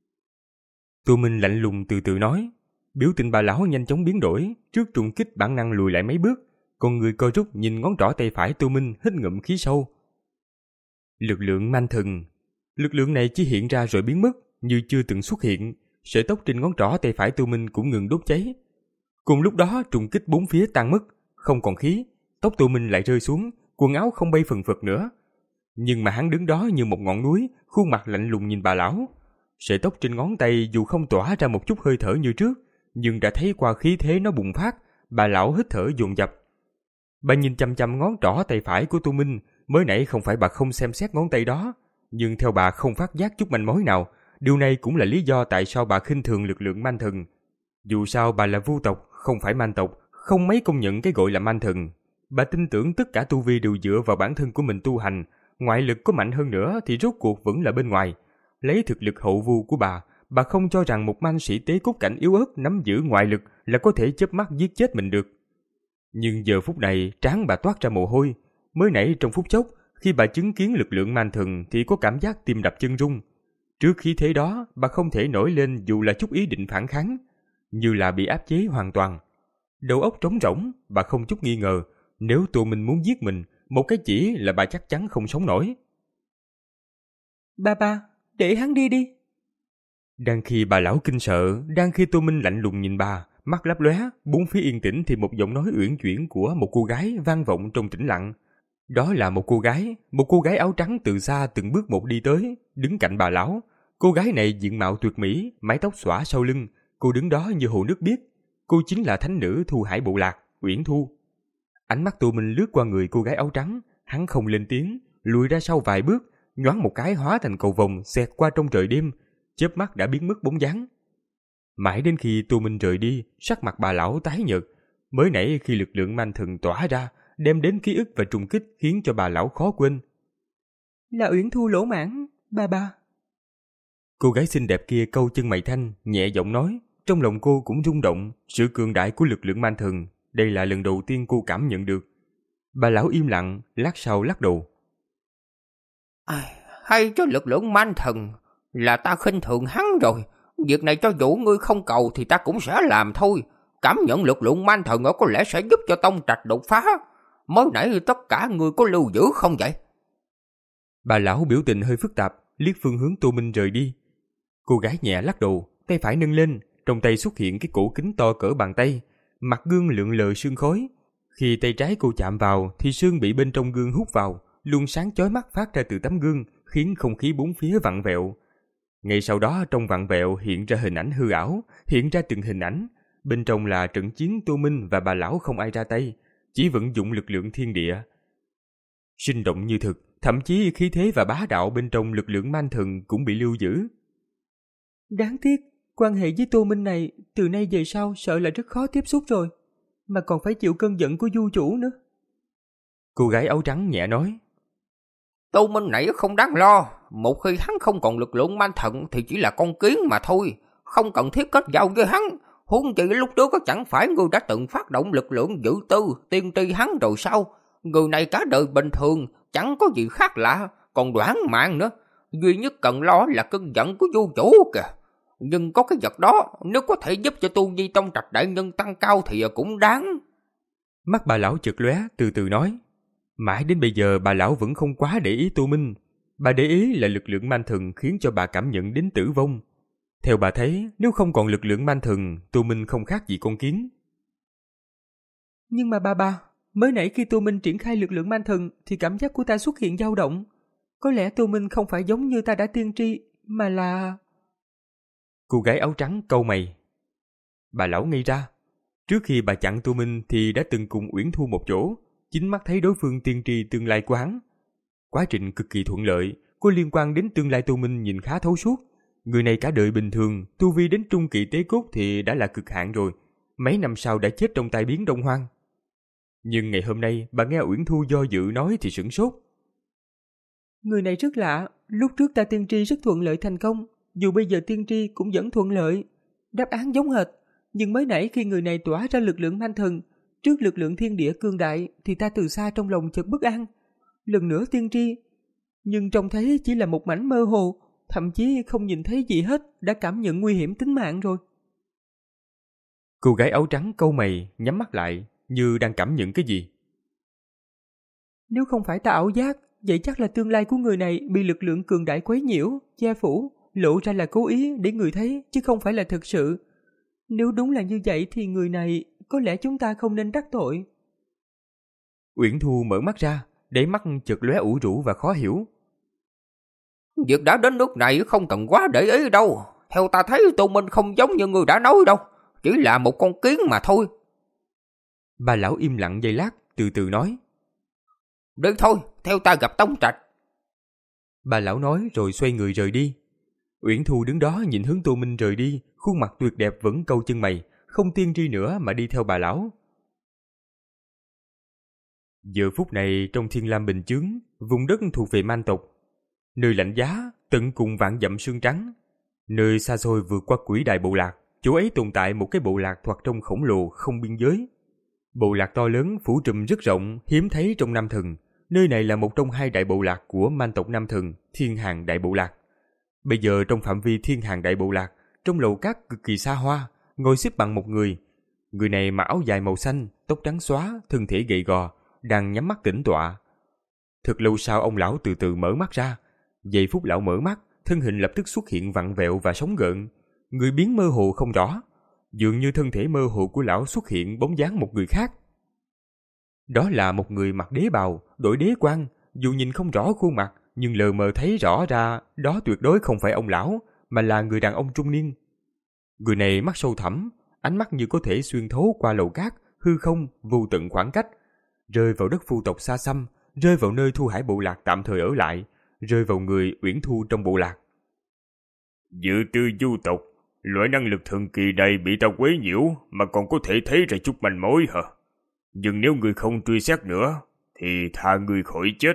Tô Minh lạnh lùng từ từ nói. Biểu tình bà lão nhanh chóng biến đổi, trước trùng kích bản năng lùi lại mấy bước. Con người co rút nhìn ngón trỏ tay phải Tô Minh, hít ngụm khí sâu. Lực lượng man thần. Lực lượng này chỉ hiện ra rồi biến mất, như chưa từng xuất hiện. Sợi tóc trên ngón trỏ tay phải Tô Minh cũng ngừng đốt cháy. Cùng lúc đó trùng kích bốn phía tan mất, không còn khí. Tóc Tô Minh lại rơi xuống, quần áo không bay phần phật nữa. Nhưng mà hắn đứng đó như một ngọn núi, khuôn mặt lạnh lùng nhìn bà lão. Sợi tóc trên ngón tay dù không tỏa ra một chút hơi thở như trước, nhưng đã thấy qua khí thế nó bùng phát. Bà lão hít thở dồn dập. Bà nhìn chăm chăm ngón trỏ tay phải của Tô Minh, mới nãy không phải bà không xem xét ngón tay đó, nhưng theo bà không phát giác chút manh mối nào. Điều này cũng là lý do tại sao bà khinh thường lực lượng man thần. Dù sao bà là vu tộc, không phải man tộc, không mấy công nhận cái gọi là man thần. Bà tin tưởng tất cả tu vi đều dựa vào bản thân của mình tu hành, ngoại lực có mạnh hơn nữa thì rốt cuộc vẫn là bên ngoài. Lấy thực lực hậu vu của bà, bà không cho rằng một man sĩ tế cốt cảnh yếu ớt nắm giữ ngoại lực là có thể chớp mắt giết chết mình được. Nhưng giờ phút này trán bà toát ra mồ hôi. Mới nãy trong phút chốc, khi bà chứng kiến lực lượng man thần thì có cảm giác tim đập chân rung. Trước khi thế đó, bà không thể nổi lên dù là chút ý định phản kháng, như là bị áp chế hoàn toàn. Đầu óc trống rỗng, bà không chút nghi ngờ, nếu Tô Minh muốn giết mình, một cái chỉ là bà chắc chắn không sống nổi. Ba ba, để hắn đi đi. Đang khi bà lão kinh sợ, đang khi Tô Minh lạnh lùng nhìn bà, mắt lấp lóe, bốn phía yên tĩnh thì một giọng nói uyển chuyển của một cô gái vang vọng trong tĩnh lặng. Đó là một cô gái, một cô gái áo trắng từ xa từng bước một đi tới, đứng cạnh bà lão. Cô gái này diện mạo tuyệt mỹ, mái tóc xõa sau lưng, cô đứng đó như hồ nước biếc. Cô chính là thánh nữ Thu Hải Bộ Lạc, Uyển Thu. Ánh mắt Tô Minh lướt qua người cô gái áo trắng, hắn không lên tiếng, lùi ra sau vài bước, nhoáng một cái hóa thành cầu vồng xẹt qua trong trời đêm, chớp mắt đã biến mất bóng dáng. Mãi đến khi Tô Minh rời đi, sắc mặt bà lão tái nhợt. Mới nãy khi lực lượng man thần tỏa ra, đem đến ký ức và trùng kích khiến cho bà lão khó quên. Là Uyển Thu lỗ mãn, ba ba. Cô gái xinh đẹp kia câu chân mày thanh, nhẹ giọng nói, trong lòng cô cũng rung động, sự cường đại của lực lượng man thần, đây là lần đầu tiên cô cảm nhận được. Bà lão im lặng, lát sau lắc đầu. À, hay cho lực lượng man thần, là ta khinh thường hắn rồi. Việc này cho dù ngươi không cầu thì ta cũng sẽ làm thôi. Cảm nhận lực lượng man thần có lẽ sẽ giúp cho tông trạch đột phá. Mới nãy tất cả ngươi có lưu giữ không vậy? Bà lão biểu tình hơi phức tạp, liếc phương hướng Tô Minh rời đi. Cô gái nhẹ lắc đầu, tay phải nâng lên, trong tay xuất hiện cái cổ kính to cỡ bàn tay, mặt gương lượn lờ sương khói. Khi tay trái cô chạm vào thì sương bị bên trong gương hút vào, luồng sáng chói mắt phát ra từ tấm gương, khiến không khí bốn phía vặn vẹo. Ngay sau đó trong vặn vẹo hiện ra hình ảnh hư ảo, hiện ra từng hình ảnh. Bên trong là trận chiến Tô Minh và bà lão không ai ra tay, chỉ vận dụng lực lượng thiên địa. Sinh động như thực, thậm chí khí thế và bá đạo bên trong lực lượng man thần cũng bị lưu giữ. Đáng tiếc, quan hệ với Tô Minh này từ nay về sau sợ là rất khó tiếp xúc rồi, mà còn phải chịu cơn giận của du chủ nữa. Cô gái áo trắng nhẹ nói. Tô Minh này không đáng lo, một khi hắn không còn lực lượng man thần thì chỉ là con kiến mà thôi, không cần thiết kết giao với hắn. Huống chi lúc trước có chẳng phải ngươi đã từng phát động lực lượng dự tư tiên tri hắn rồi sao? Người này cả đời bình thường, chẳng có gì khác lạ, còn đoán mạng nữa. Duy nhất cần lo là cơn giận của du chủ kìa. Nhưng có cái vật đó, nếu có thể giúp cho tu vi tông trạch đại nhân tăng cao thì cũng đáng. Mắt bà lão chợt lóe, từ từ nói. Mãi đến bây giờ bà lão vẫn không quá để ý Tô Minh. Bà để ý là lực lượng man thần khiến cho bà cảm nhận đến tử vong. Theo bà thấy, nếu không còn lực lượng man thần, Tô Minh không khác gì con kiến. Nhưng mà ba ba, mới nãy khi Tô Minh triển khai lực lượng man thần thì cảm giác của ta xuất hiện dao động. Có lẽ Tô Minh không phải giống như ta đã tiên tri, mà là... Cô gái áo trắng cau mày. Bà lão ngây ra. Trước khi bà chặn Tô Minh thì đã từng cùng Uyển Thu một chỗ, chính mắt thấy đối phương tiên tri tương lai của hắn. Quá trình cực kỳ thuận lợi, có liên quan đến tương lai Tô Minh nhìn khá thấu suốt. Người này cả đời bình thường, tu vi đến trung kỳ tế cốt thì đã là cực hạn rồi. Mấy năm sau đã chết trong tai biến Đông Hoang. Nhưng ngày hôm nay bà nghe Uyển Thu do dự nói thì sửng sốt. Người này rất lạ, lúc trước ta tiên tri rất thuận lợi thành công, dù bây giờ tiên tri cũng vẫn thuận lợi. Đáp án giống hệt, nhưng mới nãy khi người này tỏa ra lực lượng man thần, trước lực lượng thiên địa cường đại thì ta từ xa trong lòng chợt bất an. Lần nữa tiên tri, nhưng trông thấy chỉ là một mảnh mơ hồ, thậm chí không nhìn thấy gì hết, đã cảm nhận nguy hiểm tính mạng rồi. Cô gái áo trắng cau mày, nhắm mắt lại, như đang cảm nhận cái gì. Nếu không phải ta ảo giác, vậy chắc là tương lai của người này bị lực lượng cường đại quấy nhiễu, che phủ, lộ ra là cố ý để người thấy, chứ không phải là thực sự. Nếu đúng là như vậy thì người này, có lẽ chúng ta không nên đắc tội. Uyển Thu mở mắt ra, đáy mắt chợt lóe ủ rũ và khó hiểu. Việc đã đến nước này không cần quá để ý đâu. Theo ta thấy Tô Minh không giống như người đã nói đâu, chỉ là một con kiến mà thôi. Bà lão im lặng giây lát, từ từ nói. Đi thôi, theo ta gặp tông trạch. Bà lão nói rồi xoay người rời đi. Uyển Thu đứng đó nhìn hướng Tô Minh rời đi, khuôn mặt tuyệt đẹp vẫn cau chân mày, không tiên tri nữa mà đi theo bà lão. Giờ phút này trong Thiên Lam Bình Chướng, vùng đất thuộc về man tộc, nơi lạnh giá, tận cùng vạn dặm sương trắng, nơi xa xôi vượt qua quỷ đại bộ lạc, chỗ ấy tồn tại một cái bộ lạc thoạt trông khổng lồ không biên giới. Bộ lạc to lớn phủ trùm rất rộng, hiếm thấy trong Nam Thần. Nơi này là một trong hai đại bộ lạc của man tộc Nam Thần, Thiên Hàng Đại Bộ Lạc. Bây giờ trong phạm vi Thiên Hàng Đại Bộ Lạc, trong lầu cát cực kỳ xa hoa, ngồi xếp bằng một người. Người này mặc áo dài màu xanh, tóc trắng xóa, thân thể gầy gò, đang nhắm mắt tĩnh tọa. Thật lâu sau ông lão từ từ mở mắt ra. Giây phút lão mở mắt, thân hình lập tức xuất hiện vặn vẹo và sóng gợn. Người biến mơ hồ không rõ. Dường như thân thể mơ hồ của lão xuất hiện bóng dáng một người khác. Đó là một người mặc đế bào, đội đế quan, dù nhìn không rõ khuôn mặt, nhưng lờ mờ thấy rõ ra đó tuyệt đối không phải ông lão, mà là người đàn ông trung niên. Người này mắt sâu thẳm, ánh mắt như có thể xuyên thấu qua lầu cát, hư không, vô tận khoảng cách, rơi vào đất phu tộc xa xăm, rơi vào nơi Thu Hải bộ lạc tạm thời ở lại, rơi vào người Uyển Thu trong bộ lạc. Dự tư du tộc, loại năng lực thần kỳ này bị ta quấy nhiễu mà còn có thể thấy ra chút manh mối hả? Nhưng nếu người không truy xét nữa, thì tha người khỏi chết.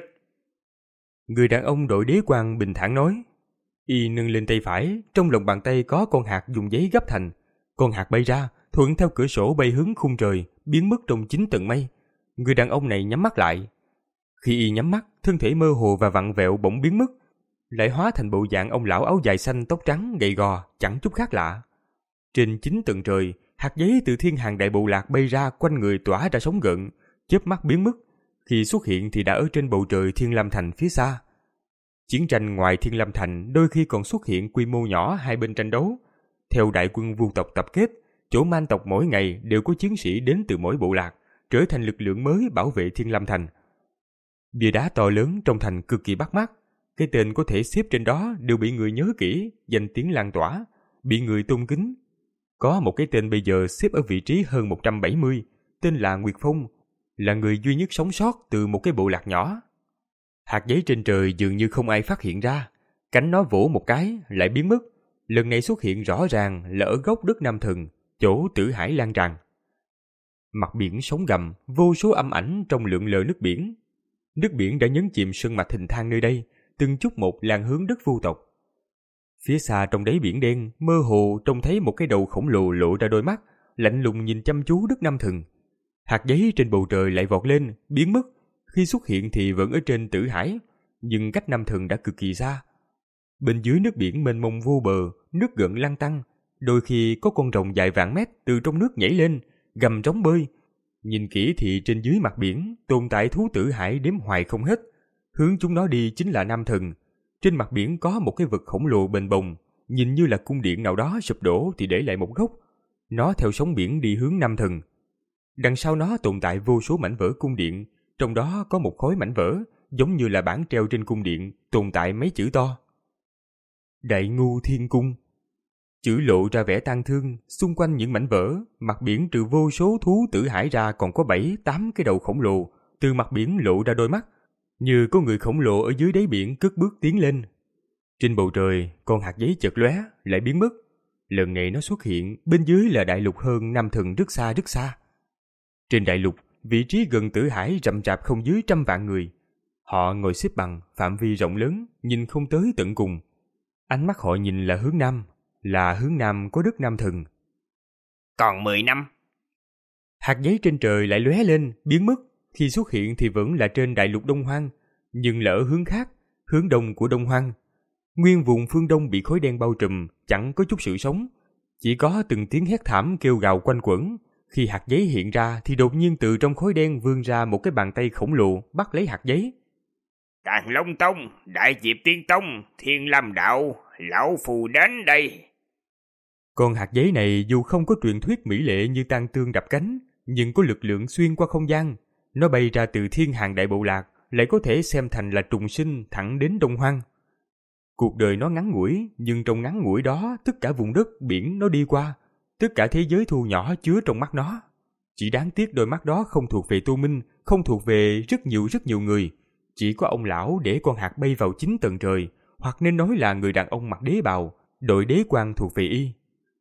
Người đàn ông đội đế quan bình thản nói. Y nâng lên tay phải, trong lòng bàn tay có con hạt dùng giấy gấp thành. Con hạt bay ra, thuận theo cửa sổ bay hướng khung trời, biến mất trong chín tầng mây. Người đàn ông này nhắm mắt lại. Khi Y nhắm mắt, thân thể mơ hồ và vặn vẹo bỗng biến mất, lại hóa thành bộ dạng ông lão áo dài xanh tóc trắng gầy gò, chẳng chút khác lạ. Trên chín tầng trời, hạt giấy từ thiên hàng đại bộ lạc bay ra, quanh người tỏa ra sóng gợn, chớp mắt biến mất. Khi xuất hiện thì đã ở trên bầu trời Thiên Lam Thành phía xa. Chiến tranh ngoài Thiên Lam Thành đôi khi còn xuất hiện quy mô nhỏ hai bên tranh đấu. Theo đại quân vu tộc tập kết, chỗ man tộc mỗi ngày đều có chiến sĩ đến từ mỗi bộ lạc, trở thành lực lượng mới bảo vệ Thiên Lam Thành. Bia đá to lớn trong thành cực kỳ bắt mắt, cái tên có thể xếp trên đó đều bị người nhớ kỹ, danh tiếng lan tỏa, bị người tôn kính. Có một cái tên bây giờ xếp ở vị trí hơn một trăm bảy mươi, tên là Nguyệt Phong, là người duy nhất sống sót từ một cái bộ lạc nhỏ. Hạt giấy trên trời dường như không ai phát hiện ra, cánh nó vỗ một cái lại biến mất, lần này xuất hiện rõ ràng là ở góc đất Nam Thần, chỗ Tử Hải lan tràn. Mặt biển sóng gầm, vô số âm ảnh trong lượn lờ nước biển. Nước biển đã nhấn chìm sơn mạch hình thang nơi đây, từng chút một lan hướng đất vu tộc. Phía xa trong đáy biển đen, mơ hồ trông thấy một cái đầu khổng lồ lộ ra đôi mắt, lạnh lùng nhìn chăm chú đất Nam Thần. Hạt giấy trên bầu trời lại vọt lên, biến mất. Khi xuất hiện thì vẫn ở trên Tử Hải, nhưng cách Nam Thần đã cực kỳ xa. Bên dưới nước biển mênh mông vô bờ, nước gợn lăn tăn, đôi khi có con rồng dài vạn mét từ trong nước nhảy lên, gầm rống bơi. Nhìn kỹ thì trên dưới mặt biển tồn tại thú Tử Hải đếm hoài không hết. Hướng chúng nó đi chính là Nam Thần. Trên mặt biển có một cái vực khổng lồ bền bồng, nhìn như là cung điện nào đó sụp đổ thì để lại một góc. Nó theo sóng biển đi hướng Nam Thần. Đằng sau nó tồn tại vô số mảnh vỡ cung điện, trong đó có một khối mảnh vỡ giống như là bảng treo trên cung điện, tồn tại mấy chữ to. Đại Ngu Thiên Cung. Chữ lộ ra vẻ tang thương, xung quanh những mảnh vỡ, mặt biển trừ vô số thú Tử Hải ra còn có bảy, tám cái đầu khổng lồ, từ mặt biển lộ ra đôi mắt, như có người khổng lồ ở dưới đáy biển cất bước tiến lên. Trên bầu trời, con hạt giấy chợt lóe, lại biến mất. Lần này nó xuất hiện, bên dưới là đại lục hơn Nam Thần rất xa rất xa. Trên đại lục, vị trí gần Tử Hải rậm rạp không dưới trăm vạn người. Họ ngồi xếp bằng, phạm vi rộng lớn, nhìn không tới tận cùng. Ánh mắt họ nhìn là hướng Nam, là hướng Nam có đất Nam Thần. Còn mười năm. Hạt giấy trên trời lại lóe lên, biến mất. Khi xuất hiện thì vẫn là trên đại lục Đông Hoang, nhưng là ở hướng khác, hướng đông của Đông Hoang. Nguyên vùng phương đông bị khói đen bao trùm, chẳng có chút sự sống. Chỉ có từng tiếng hét thảm kêu gào quanh quẩn. Khi hạt giấy hiện ra thì đột nhiên từ trong khói đen vươn ra một cái bàn tay khổng lồ bắt lấy hạt giấy. Tàng Long Tông, Đại Diệp Tiên Tông, Thiên Lam Đạo, lão phù đến đây. Con hạt giấy này dù không có truyền thuyết mỹ lệ như Tang Tương đập cánh, nhưng có lực lượng xuyên qua không gian. Nó bay ra từ thiên hàng đại bộ lạc, lại có thể xem thành là trùng sinh thẳng đến Đông Hoang. Cuộc đời nó ngắn ngủi, nhưng trong ngắn ngủi đó, tất cả vùng đất, biển nó đi qua, tất cả thế giới thu nhỏ chứa trong mắt nó. Chỉ đáng tiếc đôi mắt đó không thuộc về Tô Minh, không thuộc về rất nhiều rất nhiều người. Chỉ có ông lão để con hạt bay vào chín tầng trời, hoặc nên nói là người đàn ông mặc đế bào, đội đế quan thuộc về y.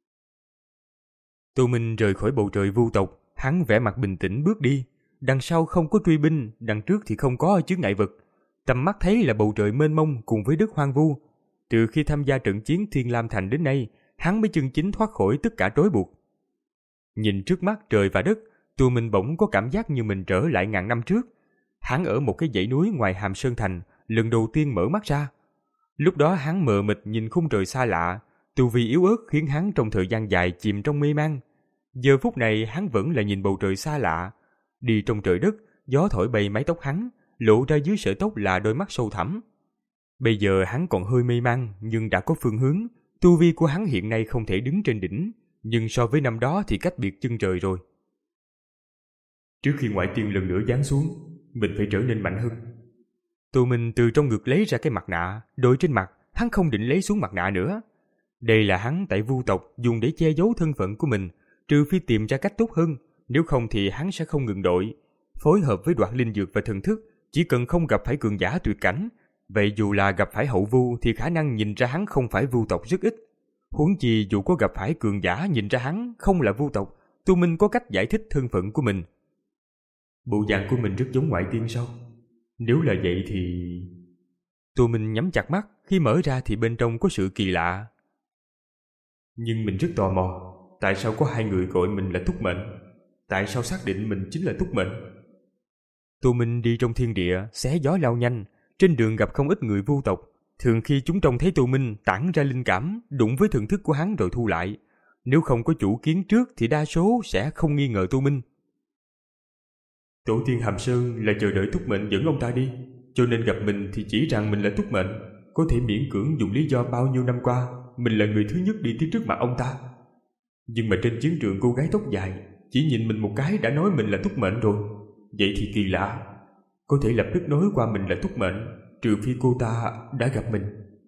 Tô Minh rời khỏi bầu trời vu tộc, hắn vẻ mặt bình tĩnh bước đi. Đằng sau không có truy binh, đằng trước thì không có chướng ngại vật. Tầm mắt thấy là bầu trời mênh mông cùng với đất hoang vu. Từ khi tham gia trận chiến Thiên Lam Thành đến nay, hắn mới chân chính thoát khỏi tất cả trói buộc. Nhìn trước mắt trời và đất, Tô Minh bỗng có cảm giác như mình trở lại ngàn năm trước. Hắn ở một cái dãy núi ngoài Hàm Sơn Thành, lần đầu tiên mở mắt ra. Lúc đó hắn mờ mịt nhìn khung trời xa lạ, tu vi yếu ớt khiến hắn trong thời gian dài chìm trong mê man. Giờ phút này hắn vẫn là nhìn bầu trời xa lạ. Đi trong trời đất, gió thổi bay mái tóc hắn, lộ ra dưới sợi tóc là đôi mắt sâu thẳm. Bây giờ hắn còn hơi mê man, nhưng đã có phương hướng. Tu vi của hắn hiện nay không thể đứng trên đỉnh, nhưng so với năm đó thì cách biệt chân trời rồi. Trước khi ngoại tiên lần nữa giáng xuống, mình phải trở nên mạnh hơn. Tô Minh từ trong ngực lấy ra cái mặt nạ, đội trên mặt. Hắn không định lấy xuống mặt nạ nữa. Đây là hắn tại vu tộc dùng để che giấu thân phận của mình, trừ phi tìm ra cách tốt hơn, nếu không thì hắn sẽ không ngừng đội. Phối hợp với đoạt linh dược và thần thức, chỉ cần không gặp phải cường giả tuyệt cảnh, vậy dù là gặp phải hậu vu thì khả năng nhìn ra hắn không phải vu tộc rất ít. Huống chi dù có gặp phải cường giả nhìn ra hắn không là vu tộc, Tô Minh có cách giải thích thân phận của mình. Bộ dạng của mình rất giống ngoại tiên sao? Nếu là vậy thì... Tô Minh nhắm chặt mắt, khi mở ra thì bên trong có sự kỳ lạ. Nhưng mình rất tò mò, tại sao có hai người gọi mình là Túc Mệnh? Tại sao xác định mình chính là Túc Mệnh? Tô Minh đi trong thiên địa, xé gió lao nhanh, trên đường gặp không ít người vu tộc. Thường khi chúng trông thấy Tô Minh tản ra linh cảm, đụng với thần thức của hắn rồi thu lại. Nếu không có chủ kiến trước thì đa số sẽ không nghi ngờ Tô Minh. Tổ tiên Hàm Sơn là chờ đợi Túc Mệnh dẫn ông ta đi, cho nên gặp mình thì chỉ rằng mình là Túc Mệnh, có thể miễn cưỡng dùng lý do bao nhiêu năm qua mình là người thứ nhất đi tới trước mặt ông ta. Nhưng mà trên chiến trường cô gái tóc dài chỉ nhìn mình một cái đã nói mình là Túc Mệnh rồi. Vậy thì kỳ lạ, có thể lập tức nói qua mình là Túc Mệnh, trừ phi cô ta đã gặp mình.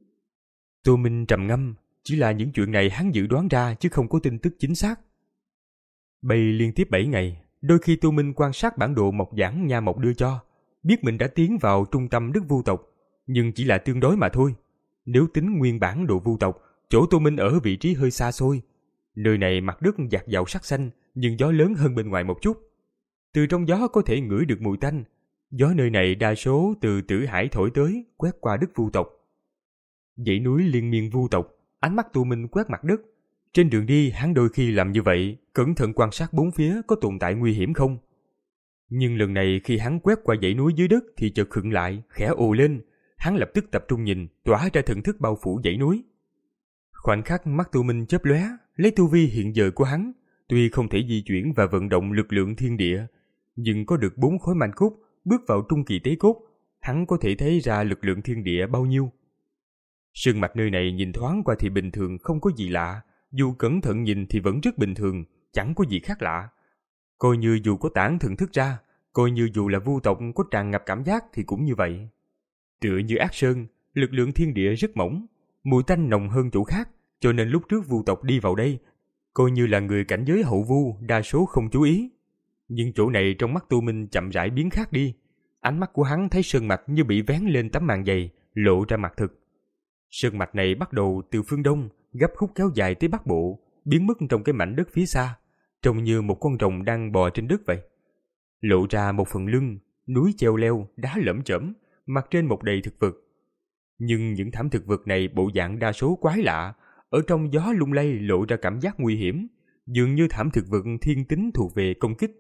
Tô Minh trầm ngâm, chỉ là những chuyện này hắn dự đoán ra chứ không có tin tức chính xác. Bay liên tiếp bảy ngày, đôi khi Tô Minh quan sát bản đồ Mộc Giảng Nha Mộc đưa cho, biết mình đã tiến vào trung tâm đất vu tộc, nhưng chỉ là tương đối mà thôi. Nếu tính nguyên bản đồ vu tộc, chỗ Tô Minh ở vị trí hơi xa xôi. Nơi này mặt đất dạt dào sắc xanh, nhưng gió lớn hơn bên ngoài một chút. Từ trong gió có thể ngửi được mùi tanh. Gió nơi này đa số từ Tử Hải thổi tới, quét qua đất vu tộc. Dãy núi liên miên vu tộc, ánh mắt Tô Minh quét mặt đất. Trên đường đi, hắn đôi khi làm như vậy, cẩn thận quan sát bốn phía có tồn tại nguy hiểm không. Nhưng lần này khi hắn quét qua dãy núi dưới đất thì chợt khựng lại, khẽ ồ lên. Hắn lập tức tập trung nhìn, tỏa ra thần thức bao phủ dãy núi. Khoảnh khắc mắt Tô Minh chớp lóe, lấy tu vi hiện giờ của hắn, tuy không thể di chuyển và vận động lực lượng thiên địa, nhưng có được bốn khối manh cốt, bước vào trung kỳ tế cốt, hắn có thể thấy ra lực lượng thiên địa bao nhiêu. Sơn mạch nơi này nhìn thoáng qua thì bình thường, không có gì lạ, dù cẩn thận nhìn thì vẫn rất bình thường, chẳng có gì khác lạ. Coi như dù có tản thần thức ra, coi như dù là vu tộc có tràn ngập cảm giác thì cũng như vậy. Tựa như Ác Sơn, lực lượng thiên địa rất mỏng, mùi tanh nồng hơn chỗ khác, cho nên lúc trước vu tộc đi vào đây, coi như là người cảnh giới hậu vu, đa số không chú ý. Nhưng chỗ này trong mắt Tô Minh chậm rãi biến khác đi. Ánh mắt của hắn thấy sơn mạch như bị vén lên tấm màn dày, lộ ra mặt thực. Sơn mạch này bắt đầu từ phương đông, gấp khúc kéo dài tới bắc bộ, biến mất trong cái mảnh đất phía xa, trông như một con rồng đang bò trên đất vậy. Lộ ra một phần lưng, núi treo leo, đá lởm chởm, mặt trên mọc đầy thực vật. Nhưng những thảm thực vật này bộ dạng đa số quái lạ, ở trong gió lung lay lộ ra cảm giác nguy hiểm, dường như thảm thực vật thiên tính thuộc về công kích.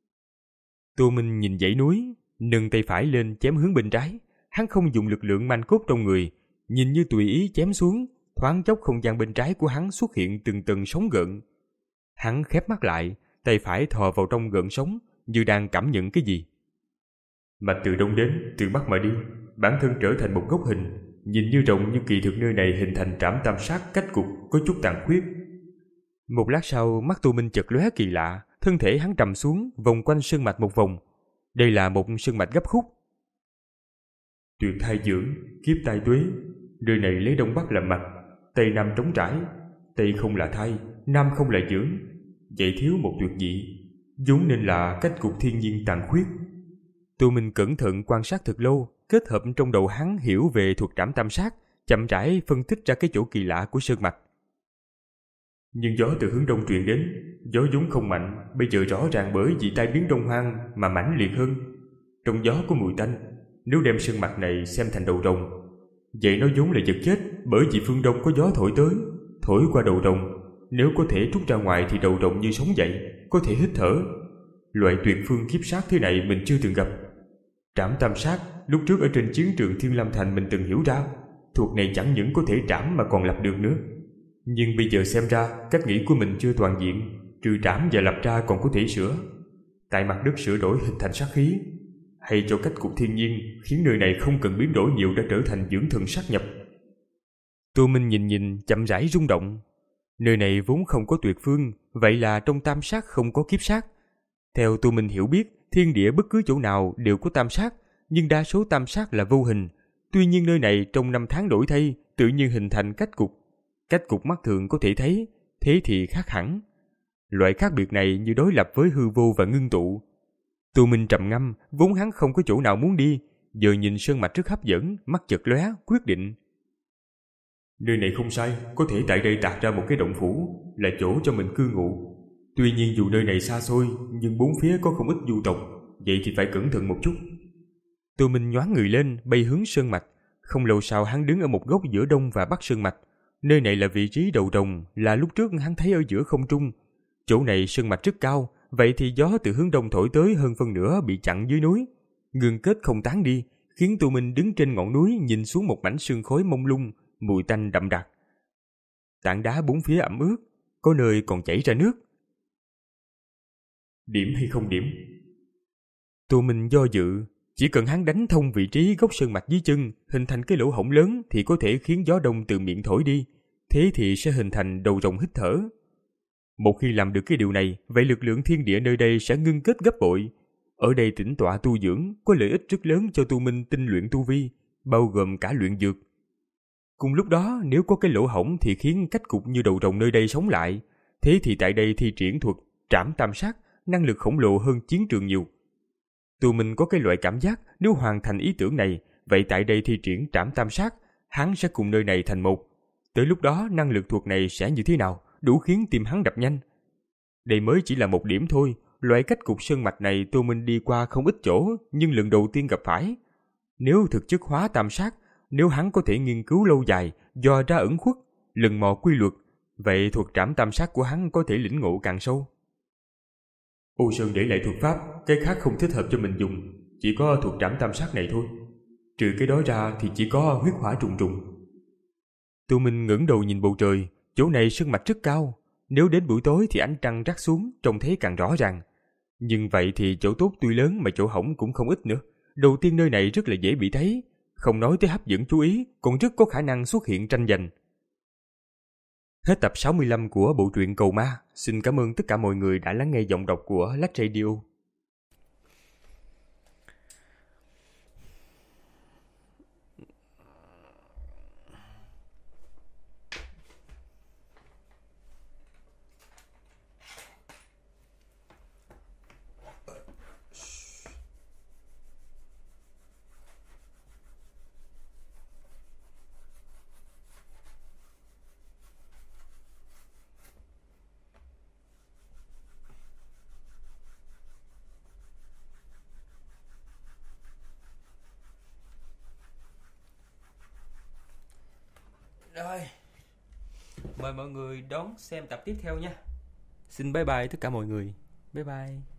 Tô Minh nhìn dãy núi, nâng tay phải lên chém hướng bên trái. Hắn không dùng lực lượng manh cốt trong người, nhìn như tùy ý chém xuống, thoáng chốc không gian bên trái của hắn xuất hiện từng tầng sóng gợn. Hắn khép mắt lại, tay phải thò vào trong gợn sóng, như đang cảm nhận cái gì. Mạch từ đông đến, từ bắc mà đi, bản thân trở thành một góc hình, nhìn như rộng nhưng kỳ thực nơi này hình thành trảm tam sát cách cục có chút tàn khuyết. Một lát sau, mắt Tô Minh chợt lóe kỳ lạ, thân thể hắn trầm xuống, vòng quanh sơn mạch một vòng. Đây là một sơn mạch gấp khúc. Tuyệt thai dưỡng, kiếp tai tuế, nơi này lấy đông bắc làm mặt, tây nam trống trải, tây không là thai, nam không là dưỡng, vậy thiếu một tuyệt dị, vốn nên là cách cục thiên nhiên tàn khuyết. Tô Minh cẩn thận quan sát thật lâu, kết hợp trong đầu hắn hiểu về thuật trảm tam sát, chậm rãi phân tích ra cái chỗ kỳ lạ của sơn mạch. Nhưng gió từ hướng đông truyền đến, gió vốn không mạnh, bây giờ rõ ràng bởi vì tai biến đông hoang mà mãnh liệt hơn. Trong gió có mùi tanh, nếu đem sơn mạch này xem thành đầu rồng, vậy nó vốn là vật chết, bởi vì phương đông có gió thổi tới, thổi qua đầu rồng, nếu có thể trút ra ngoài thì đầu rồng như sống dậy, có thể hít thở. Loại tuyệt phương kiếp sát thế này mình chưa từng gặp. Trảm tam sát, lúc trước ở trên chiến trường Thiên Lam Thành mình từng hiểu ra, thuật này chẳng những có thể trảm mà còn lập được nữa. Nhưng bây giờ xem ra, cách nghĩ của mình chưa toàn diện, trừ trảm và lập ra còn có thể sửa. Tại mặt đất sửa đổi hình thành sát khí, hay cho cách cục thiên nhiên, khiến nơi này không cần biến đổi nhiều đã trở thành dưỡng thần sát nhập. Tô Minh nhìn nhìn, chậm rãi rung động. Nơi này vốn không có tuyệt phương, vậy là trong tam sát không có kiếp sát. Theo Tô Minh hiểu biết, Thiên địa bất cứ chỗ nào đều có tam sát, nhưng đa số tam sát là vô hình. Tuy nhiên nơi này trong năm tháng đổi thay, tự nhiên hình thành cách cục. Cách cục mắt thường có thể thấy, thế thì khác hẳn. Loại khác biệt này như đối lập với hư vô và ngưng tụ. Tô Minh trầm ngâm, vốn hắn không có chỗ nào muốn đi, giờ nhìn sơn mạch rất hấp dẫn, mắt chợt lóe, quyết định. Nơi này không sai, có thể tại đây tạc ra một cái động phủ, là chỗ cho mình cư ngụ. Tuy nhiên dù nơi này xa xôi, nhưng bốn phía có không ít du tộc, vậy thì phải cẩn thận một chút. Tô Minh nhoáng người lên, bay hướng sơn mạch. Không lâu sau hắn đứng ở một góc giữa đông và bắc sơn mạch. Nơi này là vị trí đầu rồng, là lúc trước hắn thấy ở giữa không trung. Chỗ này sơn mạch rất cao, vậy thì gió từ hướng đông thổi tới hơn phân nửa bị chặn dưới núi. Ngưng kết không tán đi, khiến Tô Minh đứng trên ngọn núi nhìn xuống một mảnh sương khói mông lung, mùi tanh đậm đặc. Tảng đá bốn phía ẩm ướt, có nơi còn chảy ra nước. Điểm hay không điểm? Tô Minh do dự, chỉ cần hắn đánh thông vị trí gốc sơn mạch dưới chân, hình thành cái lỗ hổng lớn thì có thể khiến gió đông từ miệng thổi đi, thế thì sẽ hình thành đầu rồng hít thở. Một khi làm được cái điều này, vậy lực lượng thiên địa nơi đây sẽ ngưng kết gấp bội. Ở đây tĩnh tọa tu dưỡng có lợi ích rất lớn cho Tô Minh tinh luyện tu vi, bao gồm cả luyện dược. Cùng lúc đó, nếu có cái lỗ hổng thì khiến cách cục như đầu rồng nơi đây sống lại, thế thì tại đây thi triển thuật trảm tam sát, năng lực khổng lồ hơn chiến trường nhiều. Tô Minh có cái loại cảm giác nếu hoàn thành ý tưởng này, vậy tại đây thi triển trảm tam sát, hắn sẽ cùng nơi này thành một. Tới lúc đó năng lực thuật này sẽ như thế nào, đủ khiến tim hắn đập nhanh. Đây mới chỉ là một điểm thôi, loại cách cục sơn mạch này Tô Minh đi qua không ít chỗ, nhưng lần đầu tiên gặp phải. Nếu thực chất hóa tam sát, nếu hắn có thể nghiên cứu lâu dài, dò ra ẩn khuất, lần mò quy luật, vậy thuật trảm tam sát của hắn có thể lĩnh ngộ càng sâu. Ô Sơn để lại thuật pháp, cái khác không thích hợp cho mình dùng, chỉ có thuật trảm tam sát này thôi. Trừ cái đó ra thì chỉ có huyết hỏa trùng trùng. Tô Minh ngẩng đầu nhìn bầu trời, chỗ này sơn mạch rất cao, nếu đến buổi tối thì ánh trăng rắc xuống trông thấy càng rõ ràng. Nhưng vậy thì chỗ tốt tuy lớn mà chỗ hỏng cũng không ít nữa. Đầu tiên nơi này rất là dễ bị thấy, không nói tới hấp dẫn chú ý, còn rất có khả năng xuất hiện tranh giành. Hết tập sáu mươi lăm của bộ truyện Cầu Ma. Xin cảm ơn tất cả mọi người đã lắng nghe giọng đọc của Lách Radio. Rồi, mời mọi người đón xem tập tiếp theo nha. Xin bye bye tất cả mọi người. Bye bye.